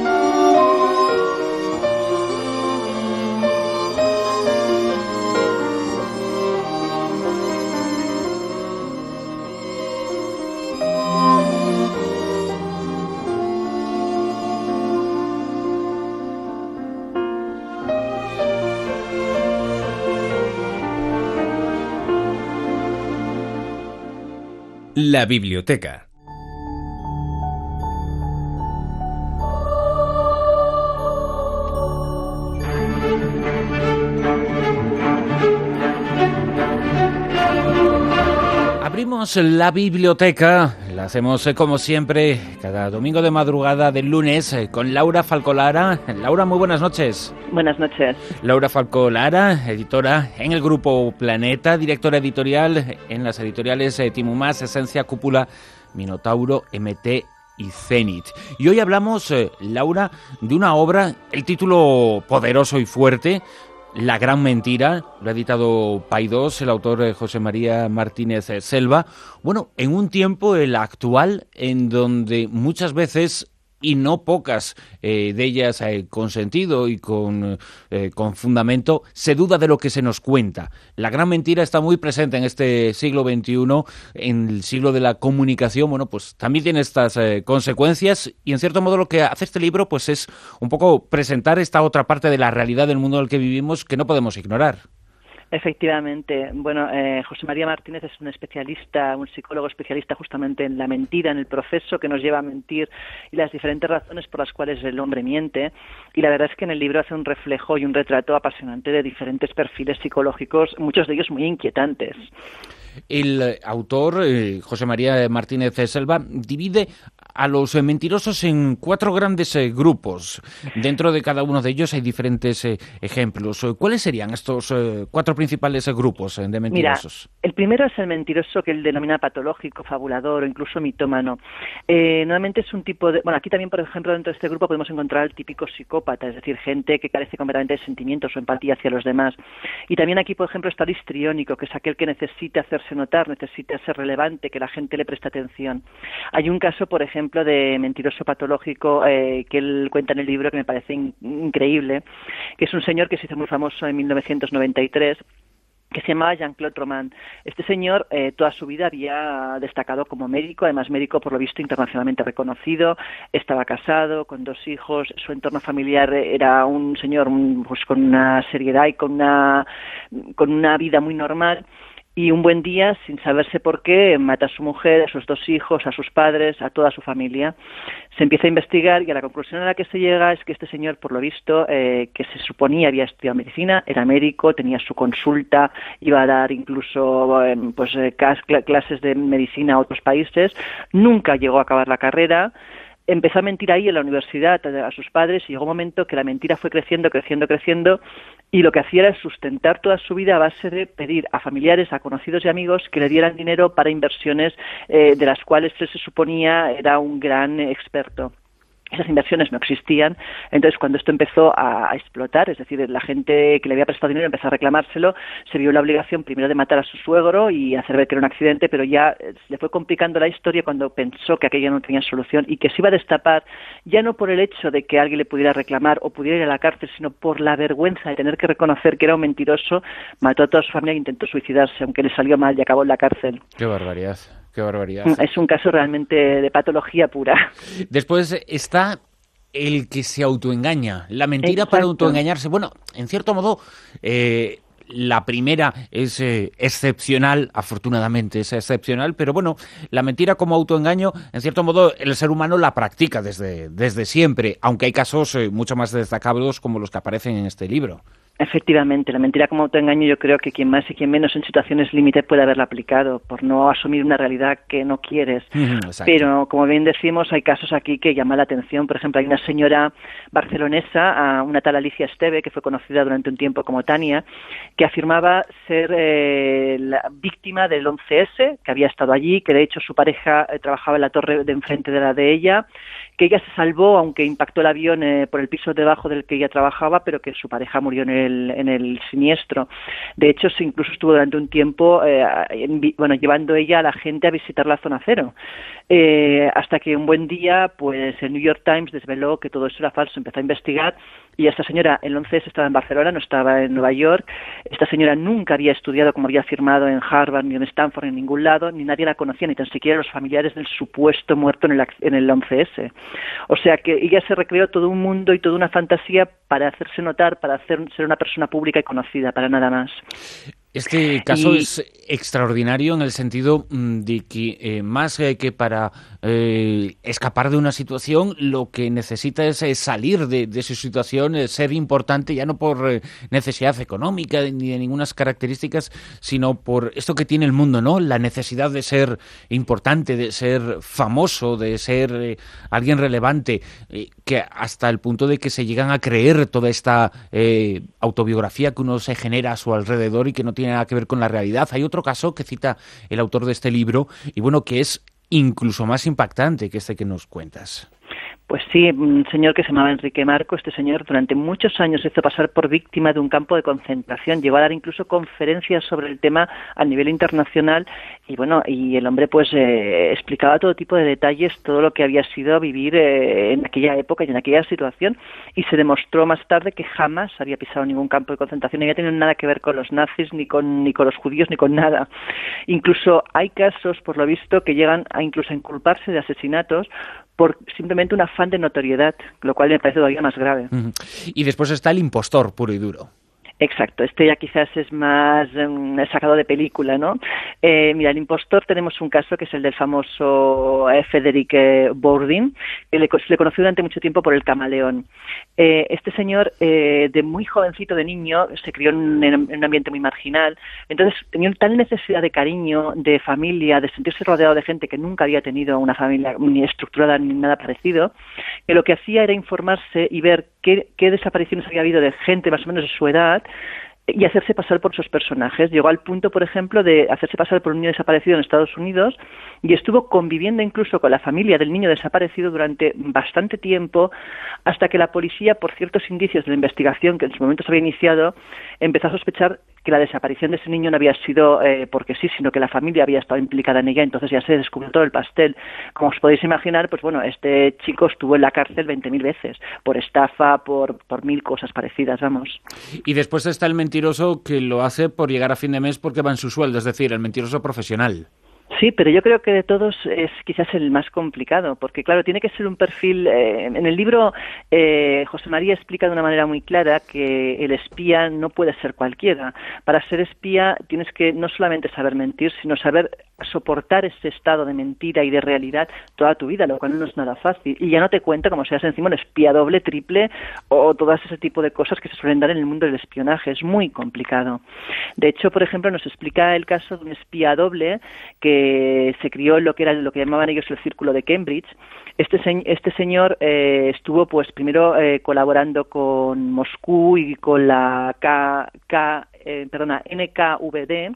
S6: La biblioteca.
S2: Abrimos la biblioteca, la hacemos eh, como siempre cada domingo de madrugada del lunes eh, con Laura Falcolara. Laura, muy buenas noches.
S9: Buenas noches.
S2: Laura Falcolara, editora en el Grupo Planeta, directora editorial en las editoriales eh, Timumás, Esencia, Cúpula, Minotauro, M T y Zenit. Y hoy hablamos, eh, Laura, de una obra, el título poderoso y fuerte, La gran mentira, lo ha editado Paidós, el autor eh, José María Martínez eh, Selva. Bueno, en un tiempo, el actual, en donde muchas veces, y no pocas eh, de ellas eh, con sentido y con, eh, con fundamento, se duda de lo que se nos cuenta. La gran mentira está muy presente en este siglo veintiuno, en el siglo de la comunicación. Bueno, pues también tiene estas eh, consecuencias y en cierto modo lo que hace este libro pues es un poco presentar esta otra parte de la realidad del mundo en el que vivimos que no podemos ignorar.
S9: Efectivamente. Bueno, eh, José María Martínez es un especialista, un psicólogo especialista justamente en la mentira, en el proceso que nos lleva a mentir y las diferentes razones por las cuales el hombre miente. Y la verdad es que en el libro hace un reflejo y un retrato apasionante de diferentes perfiles psicológicos, muchos de ellos muy inquietantes.
S2: El autor, eh, José María Martínez Selva, divide a los eh, mentirosos en cuatro grandes eh, grupos. Dentro de cada uno de ellos hay diferentes eh, ejemplos. ¿Cuáles serían estos eh, cuatro principales eh, grupos eh, de mentirosos?
S9: Mira, el primero es el mentiroso que él denomina patológico, fabulador o incluso mitómano. Eh, normalmente es un tipo de... Bueno, aquí también, por ejemplo, dentro de este grupo podemos encontrar el típico psicópata, es decir, gente que carece completamente de sentimientos o empatía hacia los demás. Y también aquí, por ejemplo, está el histriónico, que es aquel que necesita hacerse notar, necesita ser relevante, que la gente le preste atención. Hay un caso, por ejemplo, de mentiroso patológico eh, que él cuenta en el libro que me parece in- increíble, que es un señor que se hizo muy famoso en mil novecientos noventa y tres, que se llamaba Jean-Claude Roman. Este señor eh, toda su vida había destacado como médico, además médico por lo visto internacionalmente reconocido, estaba casado, con dos hijos, su entorno familiar era un señor pues con una seriedad y con una, con una vida muy normal. Y un buen día, sin saberse por qué, mata a su mujer, a sus dos hijos, a sus padres, a toda su familia. Se empieza a investigar y a la conclusión a la que se llega es que este señor, por lo visto, eh, que se suponía había estudiado medicina, era médico, tenía su consulta, iba a dar incluso eh, pues eh, clases de medicina a otros países, nunca llegó a acabar la carrera. Empezó a mentir ahí en la universidad a sus padres y llegó un momento que la mentira fue creciendo, creciendo, creciendo y lo que hacía era sustentar toda su vida a base de pedir a familiares, a conocidos y amigos que le dieran dinero para inversiones eh, de las cuales él se suponía era un gran experto. Esas inversiones no existían, entonces cuando esto empezó a, a explotar, es decir, la gente que le había prestado dinero empezó a reclamárselo, se vio la obligación primero de matar a su suegro y hacer ver que era un accidente, pero ya eh, le fue complicando la historia cuando pensó que aquello no tenía solución y que se iba a destapar, ya no por el hecho de que alguien le pudiera reclamar o pudiera ir a la cárcel, sino por la vergüenza de tener que reconocer que era un mentiroso, mató a toda su familia e intentó suicidarse, aunque le salió mal y acabó en la cárcel.
S2: ¡Qué barbaridad! Qué barbaridad.
S9: Es un caso realmente de patología pura.
S2: Después está el que se autoengaña, la mentira. Exacto. Para autoengañarse. Bueno, en cierto modo, eh, la primera es eh, excepcional, afortunadamente es excepcional, pero bueno, la mentira como autoengaño, en cierto modo, el ser humano la practica desde, desde siempre, aunque hay casos eh, mucho más destacados como los que aparecen en este libro.
S9: Efectivamente, la mentira como autoengaño yo creo que quien más y quien menos en situaciones límite puede haberla aplicado por no asumir una realidad que no quieres.
S2: Exacto.
S9: Pero como bien decimos, hay casos aquí que llaman la atención. Por ejemplo, hay una señora barcelonesa, una tal Alicia Esteve, que fue conocida durante un tiempo como Tania, que afirmaba ser eh, la víctima del once ese, que había estado allí, que de hecho su pareja eh, trabajaba en la torre de enfrente de la de ella, que ella se salvó aunque impactó el avión eh, por el piso debajo del que ella trabajaba, pero que su pareja murió en el, en el siniestro. De hecho, se incluso estuvo durante un tiempo eh, en, bueno, llevando ella a la gente a visitar la zona cero. Eh, hasta que un buen día, pues el New York Times desveló que todo eso era falso, empezó a investigar y esta señora, el once ese estaba en Barcelona, no estaba en Nueva York. Esta señora nunca había estudiado, como había afirmado, en Harvard, ni en Stanford, en ningún lado, ni nadie la conocía, ni tan siquiera los familiares del supuesto muerto en el, en el once ese. O sea que ella se recreó todo un mundo y toda una fantasía para hacerse notar, para hacer, ser una persona pública y conocida, para nada más.
S2: Este caso
S9: y...
S2: es extraordinario en el sentido de que eh, más eh, que para eh, escapar de una situación, lo que necesita es eh, salir de, de esa situación, eh, ser importante, ya no por eh, necesidad económica ni de ninguna características, sino por esto que tiene el mundo, ¿no? La necesidad de ser importante, de ser famoso, de ser eh, alguien relevante, eh, que hasta el punto de que se llegan a creer toda esta eh, autobiografía que uno se genera a su alrededor y que no tiene nada que ver con la realidad. Hay otro caso que cita el autor de este libro y bueno, que es incluso más impactante que este que nos cuentas.
S9: Pues sí, un señor que se llamaba Enrique Marco. Este señor durante muchos años se hizo pasar por víctima de un campo de concentración, llegó a dar incluso conferencias sobre el tema a nivel internacional y bueno, y el hombre pues eh, explicaba todo tipo de detalles, todo lo que había sido vivir eh, en aquella época y en aquella situación, y se demostró más tarde que jamás había pisado ningún campo de concentración, ni había tenido nada que ver con los nazis, ni con, ni con los judíos, ni con nada. Incluso hay casos, por lo visto, que llegan a incluso a inculparse de asesinatos por simplemente un afán de notoriedad, lo cual me parece todavía más grave.
S2: Uh-huh. Y después está el impostor puro y duro.
S9: Exacto, este ya quizás es más um, sacado de película, ¿no? Eh, mira, el impostor, tenemos un caso que es el del famoso eh, Frederick eh, Bourdin, que le, le conoció durante mucho tiempo por el camaleón. Eh, este señor, eh, de muy jovencito, de niño, se crió en, en un ambiente muy marginal, entonces tenía tal necesidad de cariño, de familia, de sentirse rodeado de gente que nunca había tenido una familia ni estructurada ni nada parecido, que lo que hacía era informarse y ver qué, qué desapariciones había habido de gente más o menos de su edad, y hacerse pasar por sus personajes. Llegó al punto, por ejemplo, de hacerse pasar por un niño desaparecido en Estados Unidos y estuvo conviviendo incluso con la familia del niño desaparecido durante bastante tiempo, hasta que la policía, por ciertos indicios de la investigación que en su momento se había iniciado, empezó a sospechar que la desaparición de ese niño no había sido eh, porque sí, sino que la familia había estado implicada en ella, entonces ya se descubrió todo el pastel. Como os podéis imaginar, pues bueno, este chico estuvo en la cárcel veinte mil veces, por estafa, por, por mil cosas parecidas, vamos.
S2: Y después está el mentiroso que lo hace por llegar a fin de mes porque va en su sueldo, es decir, el mentiroso profesional.
S9: Sí, pero yo creo que de todos es quizás el más complicado, porque claro, tiene que ser un perfil... Eh, en el libro eh, José María explica de una manera muy clara que el espía no puede ser cualquiera. Para ser espía tienes que no solamente saber mentir, sino saber soportar ese estado de mentira y de realidad toda tu vida, lo cual no es nada fácil. Y ya no te cuento como seas encima un espía doble, triple o todo ese tipo de cosas que se suelen dar en el mundo del espionaje. Es muy complicado. De hecho, por ejemplo, nos explica el caso de un espía doble que se crió en lo que era lo que llamaban ellos el círculo de Cambridge. Este, se, este señor eh, estuvo pues primero eh, colaborando con Moscú y con la K, K, eh, perdona, N K V D.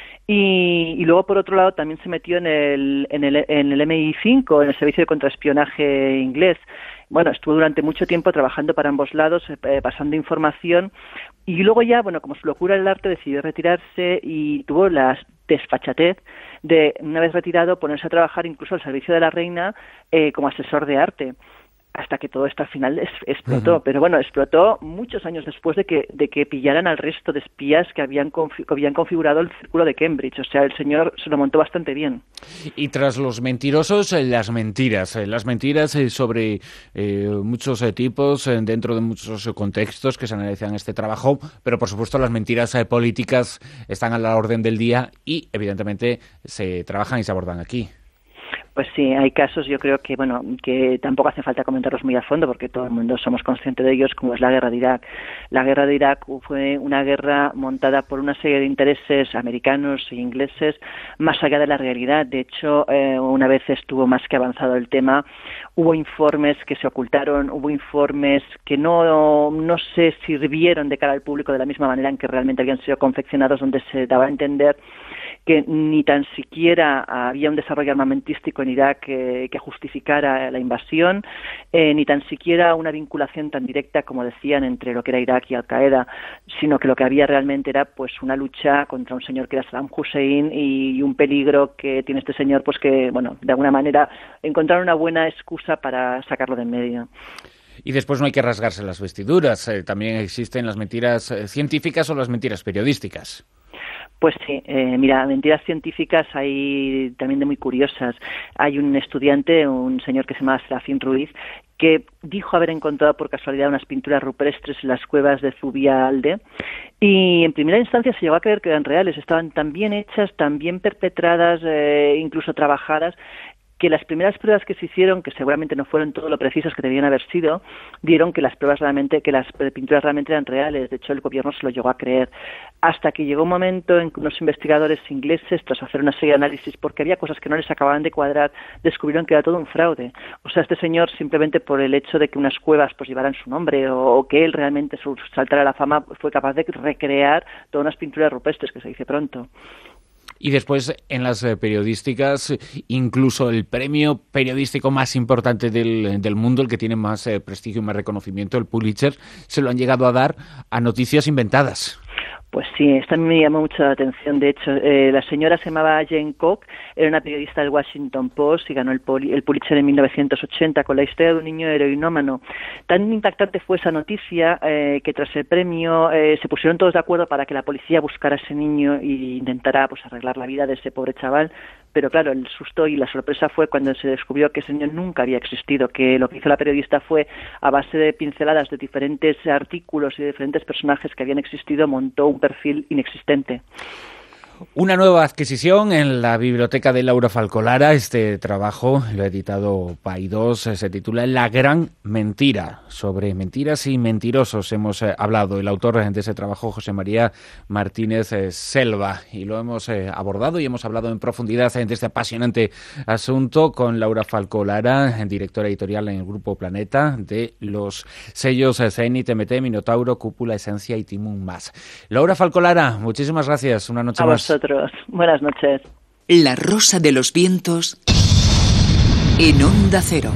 S9: Y, y luego, por otro lado, también se metió en el, en el, en el M I cinco, en el Servicio de Contraespionaje inglés. Bueno, estuvo durante mucho tiempo trabajando para ambos lados, eh, pasando información. Y luego ya, bueno, como su locura en el arte, decidió retirarse y tuvo la desfachatez de, una vez retirado, ponerse a trabajar incluso al servicio de la reina eh, como asesor de arte. Hasta que todo esto al final es, explotó. Uh-huh. Pero bueno, explotó muchos años después de que de que pillaran al resto de espías que habían, confi- que habían configurado el círculo de Cambridge. O sea, el señor se lo montó bastante bien.
S2: Y tras los mentirosos, las mentiras. Las mentiras sobre eh, muchos eh, tipos, eh, dentro de muchos contextos que se analizan en este trabajo, pero por supuesto las mentiras eh, políticas están a la orden del día y evidentemente se trabajan y se abordan aquí.
S9: Pues sí, hay casos, yo creo que bueno que tampoco hace falta comentarlos muy a fondo porque todo el mundo somos conscientes de ellos, como es la guerra de Irak. La guerra de Irak fue una guerra montada por una serie de intereses americanos e ingleses más allá de la realidad. De hecho, eh, una vez estuvo más que avanzado el tema, hubo informes que se ocultaron, hubo informes que no, no se sirvieron de cara al público de la misma manera en que realmente habían sido confeccionados, donde se daba a entender que ni tan siquiera había un desarrollo armamentístico en Irak eh, que justificara la invasión, eh, ni tan siquiera una vinculación tan directa como decían entre lo que era Irak y Al-Qaeda, sino que lo que había realmente era pues una lucha contra un señor que era Saddam Hussein y, y un peligro que tiene este señor, pues que, bueno, de alguna manera encontraron una buena excusa para sacarlo de en medio.
S2: Y después no hay que rasgarse las vestiduras, eh, también existen las mentiras eh, científicas o las mentiras periodísticas.
S9: Pues sí, eh, mira, mentiras científicas hay también de muy curiosas. Hay un estudiante, un señor que se llama Serafín Ruiz, que dijo haber encontrado por casualidad unas pinturas rupestres en las cuevas de Zubialde y en primera instancia se llegó a creer que eran reales, estaban tan bien hechas, tan bien perpetradas, eh, incluso trabajadas, que las primeras pruebas que se hicieron, que seguramente no fueron todo lo precisas que debían haber sido, dieron que las pruebas realmente, que las pinturas realmente eran reales. De hecho, el gobierno se lo llegó a creer. Hasta que llegó un momento en que unos investigadores ingleses, tras hacer una serie de análisis, porque había cosas que no les acababan de cuadrar, descubrieron que era todo un fraude. O sea, este señor, simplemente por el hecho de que unas cuevas pues llevaran su nombre o, o que él realmente saltara a la fama, fue capaz de recrear todas unas pinturas rupestres, que se dice pronto.
S2: Y después, en las eh, periodísticas, incluso el premio periodístico más importante del, del mundo, el que tiene más eh, prestigio y más reconocimiento, el Pulitzer, se lo han llegado a dar a noticias inventadas.
S9: Pues sí, esta me llamó mucho la atención. De hecho, eh, la señora se llamaba Jane Koch, era una periodista del Washington Post y ganó el, Poli- el Pulitzer en mil novecientos ochenta con la historia de un niño heroinómano. Tan impactante fue esa noticia eh, que tras el premio eh, se pusieron todos de acuerdo para que la policía buscara a ese niño e intentara pues, arreglar la vida de ese pobre chaval. Pero claro, el susto y la sorpresa fue cuando se descubrió que ese niño nunca había existido, que lo que hizo la periodista fue, a base de pinceladas de diferentes artículos y de diferentes personajes que habían existido, montó un perfil inexistente.
S2: Una nueva adquisición en la biblioteca de Laura Falcolara. Este trabajo lo ha editado Paidós, se titula La gran mentira. Sobre mentiras y mentirosos hemos eh, hablado. El autor de ese trabajo, José María Martínez eh, Selva, y lo hemos eh, abordado y hemos hablado en profundidad de este apasionante asunto con Laura Falcolara, directora editorial en el Grupo Planeta, de los sellos Zenit, M T, Minotauro, Cúpula, Esencia y Timun Más. Laura Falcolara, muchísimas gracias. Una noche
S9: a
S2: más.
S9: Vosotros. Buenas noches.
S3: La Rosa de los Vientos en Onda Cero.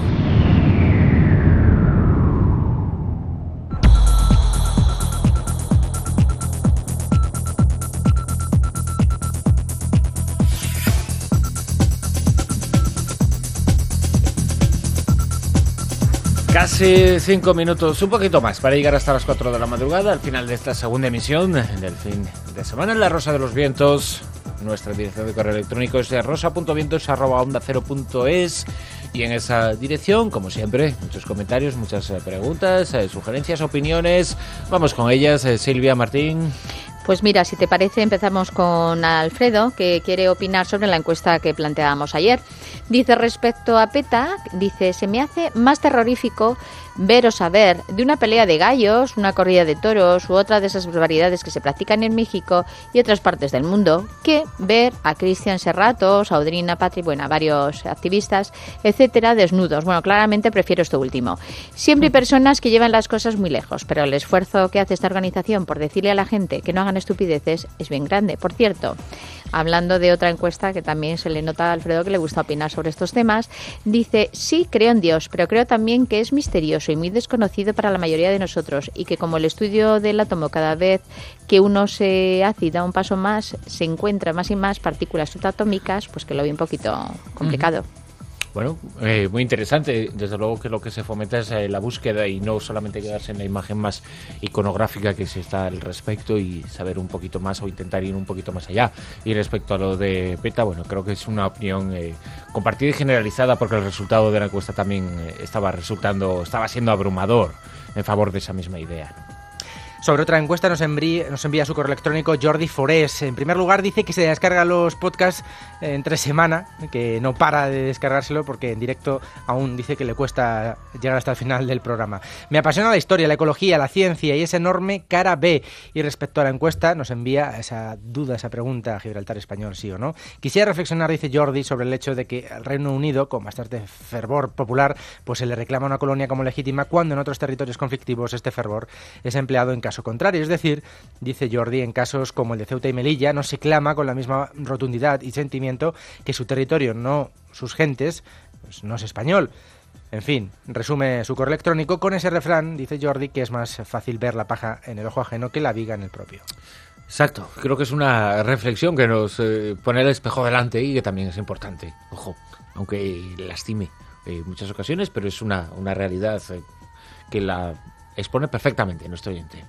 S2: Casi cinco minutos, un poquito más, para llegar hasta las cuatro de la madrugada, al final de esta segunda emisión del fin de semana en La Rosa de los Vientos. Nuestra dirección de correo electrónico es de rosa punto vientos arroba onda cero punto es y en esa dirección, como siempre, muchos comentarios, muchas eh, preguntas, eh, sugerencias, opiniones. Vamos con ellas, eh, Silvia, Martín.
S7: Pues mira, si te parece, empezamos con Alfredo, que quiere opinar sobre la encuesta que planteábamos ayer. Dice, respecto a PETA, dice, se me hace más terrorífico ver o saber de una pelea de gallos, una corrida de toros u otra de esas barbaridades que se practican en México y otras partes del mundo, que ver a Cristian Serrato, Saudrina Patri, bueno, varios activistas, etcétera, desnudos. Bueno, claramente prefiero esto último. Siempre hay personas que llevan las cosas muy lejos, pero el esfuerzo que hace esta organización por decirle a la gente que no hagan estupideces es bien grande. Por cierto, hablando de otra encuesta que también se le nota a Alfredo que le gusta opinar sobre estos temas, dice, sí, creo en Dios, pero creo también que es misterioso y muy desconocido para la mayoría de nosotros y que como el estudio del átomo cada vez que uno se hace y da un paso más, se encuentra más y más partículas subatómicas, pues que lo veo un poquito complicado. Uh-huh.
S2: Bueno, eh, muy interesante. Desde luego que lo que se fomenta es eh, la búsqueda y no solamente quedarse en la imagen más iconográfica que se está al respecto y saber un poquito más o intentar ir un poquito más allá. Y respecto a lo de PETA, bueno, creo que es una opinión eh, compartida y generalizada porque el resultado de la encuesta también eh, estaba resultando, estaba siendo abrumador en favor de esa misma idea.
S4: Sobre otra encuesta nos envía, nos envía su correo electrónico Jordi Forés. En primer lugar dice que se descarga los podcasts entre semana, que no para de descargárselo porque en directo aún dice que le cuesta llegar hasta el final del programa. Me apasiona la historia, la ecología, la ciencia y esa enorme cara B. Y respecto a la encuesta nos envía esa duda, esa pregunta, Gibraltar español, sí o no. Quisiera reflexionar, dice Jordi, sobre el hecho de que al Reino Unido, con bastante fervor popular, pues se le reclama una colonia como legítima cuando en otros territorios conflictivos este fervor es empleado en caso contrario, es decir, dice Jordi, en casos como el de Ceuta y Melilla no se clama con la misma rotundidad y sentimiento que su territorio, no sus gentes, pues no es español. En fin, resume su correo electrónico con ese refrán, dice Jordi, que es más fácil ver la paja en el ojo ajeno que la viga en el propio.
S2: Exacto, creo que es una reflexión que nos eh, pone el espejo delante y que también es importante, ojo, aunque lastime en muchas ocasiones, pero es una, una realidad eh, que la expone perfectamente nuestro oyente.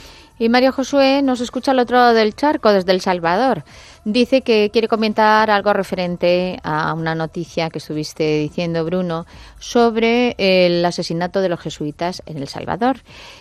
S7: Y Mario Josué nos escucha al otro lado del charco, desde El Salvador. Dice que quiere comentar algo referente a una noticia que estuviste diciendo, Bruno, sobre el asesinato de los jesuitas en El Salvador.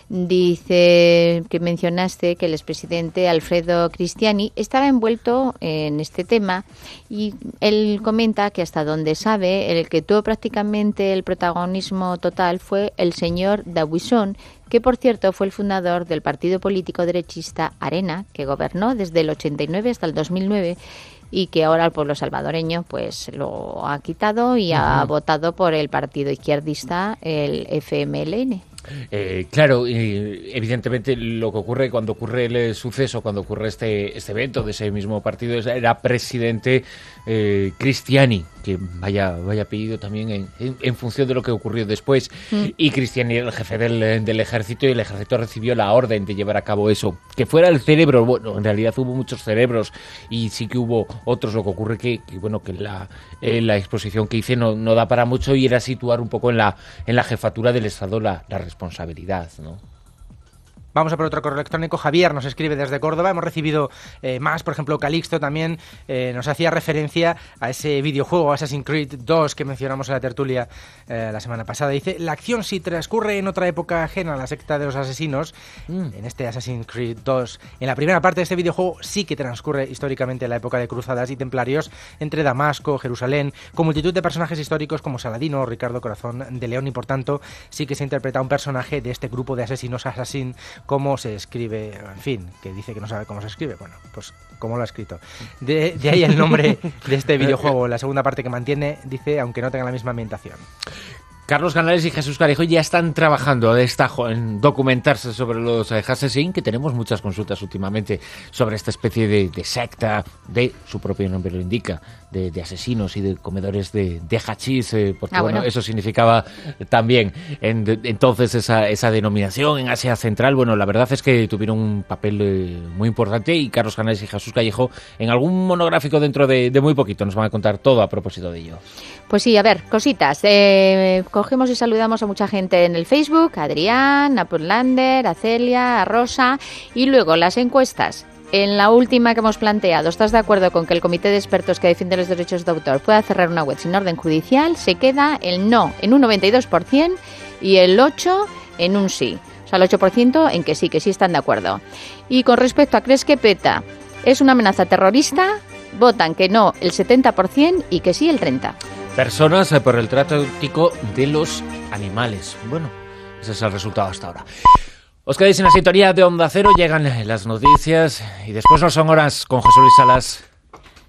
S7: Dice que mencionaste que el expresidente Alfredo Cristiani estaba envuelto en este tema y él comenta que hasta donde sabe, el que tuvo prácticamente el protagonismo total fue el señor D'Aubuisson, que por cierto fue el fundador del partido político derechista Arena, que gobernó desde el ochenta y nueve hasta el dos mil nueve y que ahora el pueblo salvadoreño pues lo ha quitado y uh-huh. ha votado por el partido izquierdista, el F M L N.
S2: Eh, claro, eh, evidentemente lo que ocurre cuando ocurre el suceso, cuando ocurre este, este evento de ese mismo partido, era presidente eh, Cristiani, que vaya, vaya apellido también en, en, en función de lo que ocurrió después, mm. y Cristiani era el jefe del, del ejército y el ejército recibió la orden de llevar a cabo eso, que fuera el cerebro. Bueno, en realidad hubo muchos cerebros y sí que hubo otros. Lo que ocurre que, que bueno, que la, eh, la exposición que hice no, no da para mucho y era situar un poco en la, en la jefatura del Estado la, la responsabilidad, ¿no?
S4: Vamos a por otro correo electrónico. Javier nos escribe desde Córdoba. Hemos recibido eh, más, por ejemplo, Calixto también eh, nos hacía referencia a ese videojuego Assassin's Creed dos que mencionamos en la tertulia eh, la semana pasada. Dice, la acción si transcurre en otra época ajena a la secta de los asesinos, mm. en este Assassin's Creed dos, en la primera parte de este videojuego sí que transcurre históricamente la época de cruzadas y templarios entre Damasco, Jerusalén, con multitud de personajes históricos como Saladino o Ricardo Corazón de León y por tanto sí que se interpreta un personaje de este grupo de asesinos asesín. ¿Cómo se escribe? En fin, que dice que no sabe cómo se escribe. Bueno, pues cómo lo ha escrito. De, de ahí el nombre de este videojuego. La segunda parte que mantiene, dice, aunque no tenga la misma ambientación.
S2: Carlos Canales y Jesús Carejo ya están trabajando a destajo en documentarse sobre los eh, Hassassin, que tenemos muchas consultas últimamente sobre esta especie de, de secta, de su propio nombre lo indica, de, de asesinos y de comedores de, de hachís, eh, porque ah, bueno. bueno, eso significaba también en, de, entonces esa, esa denominación en Asia Central. Bueno, la verdad es que tuvieron un papel eh, muy importante y Carlos Canales y Jesús Callejo en algún monográfico dentro de, de muy poquito nos van a contar todo a propósito de ello.
S7: Pues sí, a ver, cositas. Eh, cogemos y saludamos a mucha gente en el Facebook, a Adrián, a Purlander, a Celia, a Rosa, y luego las encuestas. En la última que hemos planteado, ¿estás de acuerdo con que el Comité de Expertos que defiende los derechos de autor pueda cerrar una web sin orden judicial? Se queda el no en un noventa y dos por ciento y el ocho por ciento en un sí. O sea, el ocho por ciento en que sí, que sí están de acuerdo. Y con respecto a ¿crees que PETA es una amenaza terrorista? Votan que no el setenta por ciento y que sí el treinta por ciento.
S2: Personas eh, por el trato ético de los animales. Bueno, ese es el resultado hasta ahora. Os quedáis en la sintonía de Onda Cero, llegan las noticias y después no son horas con José Luis Salas.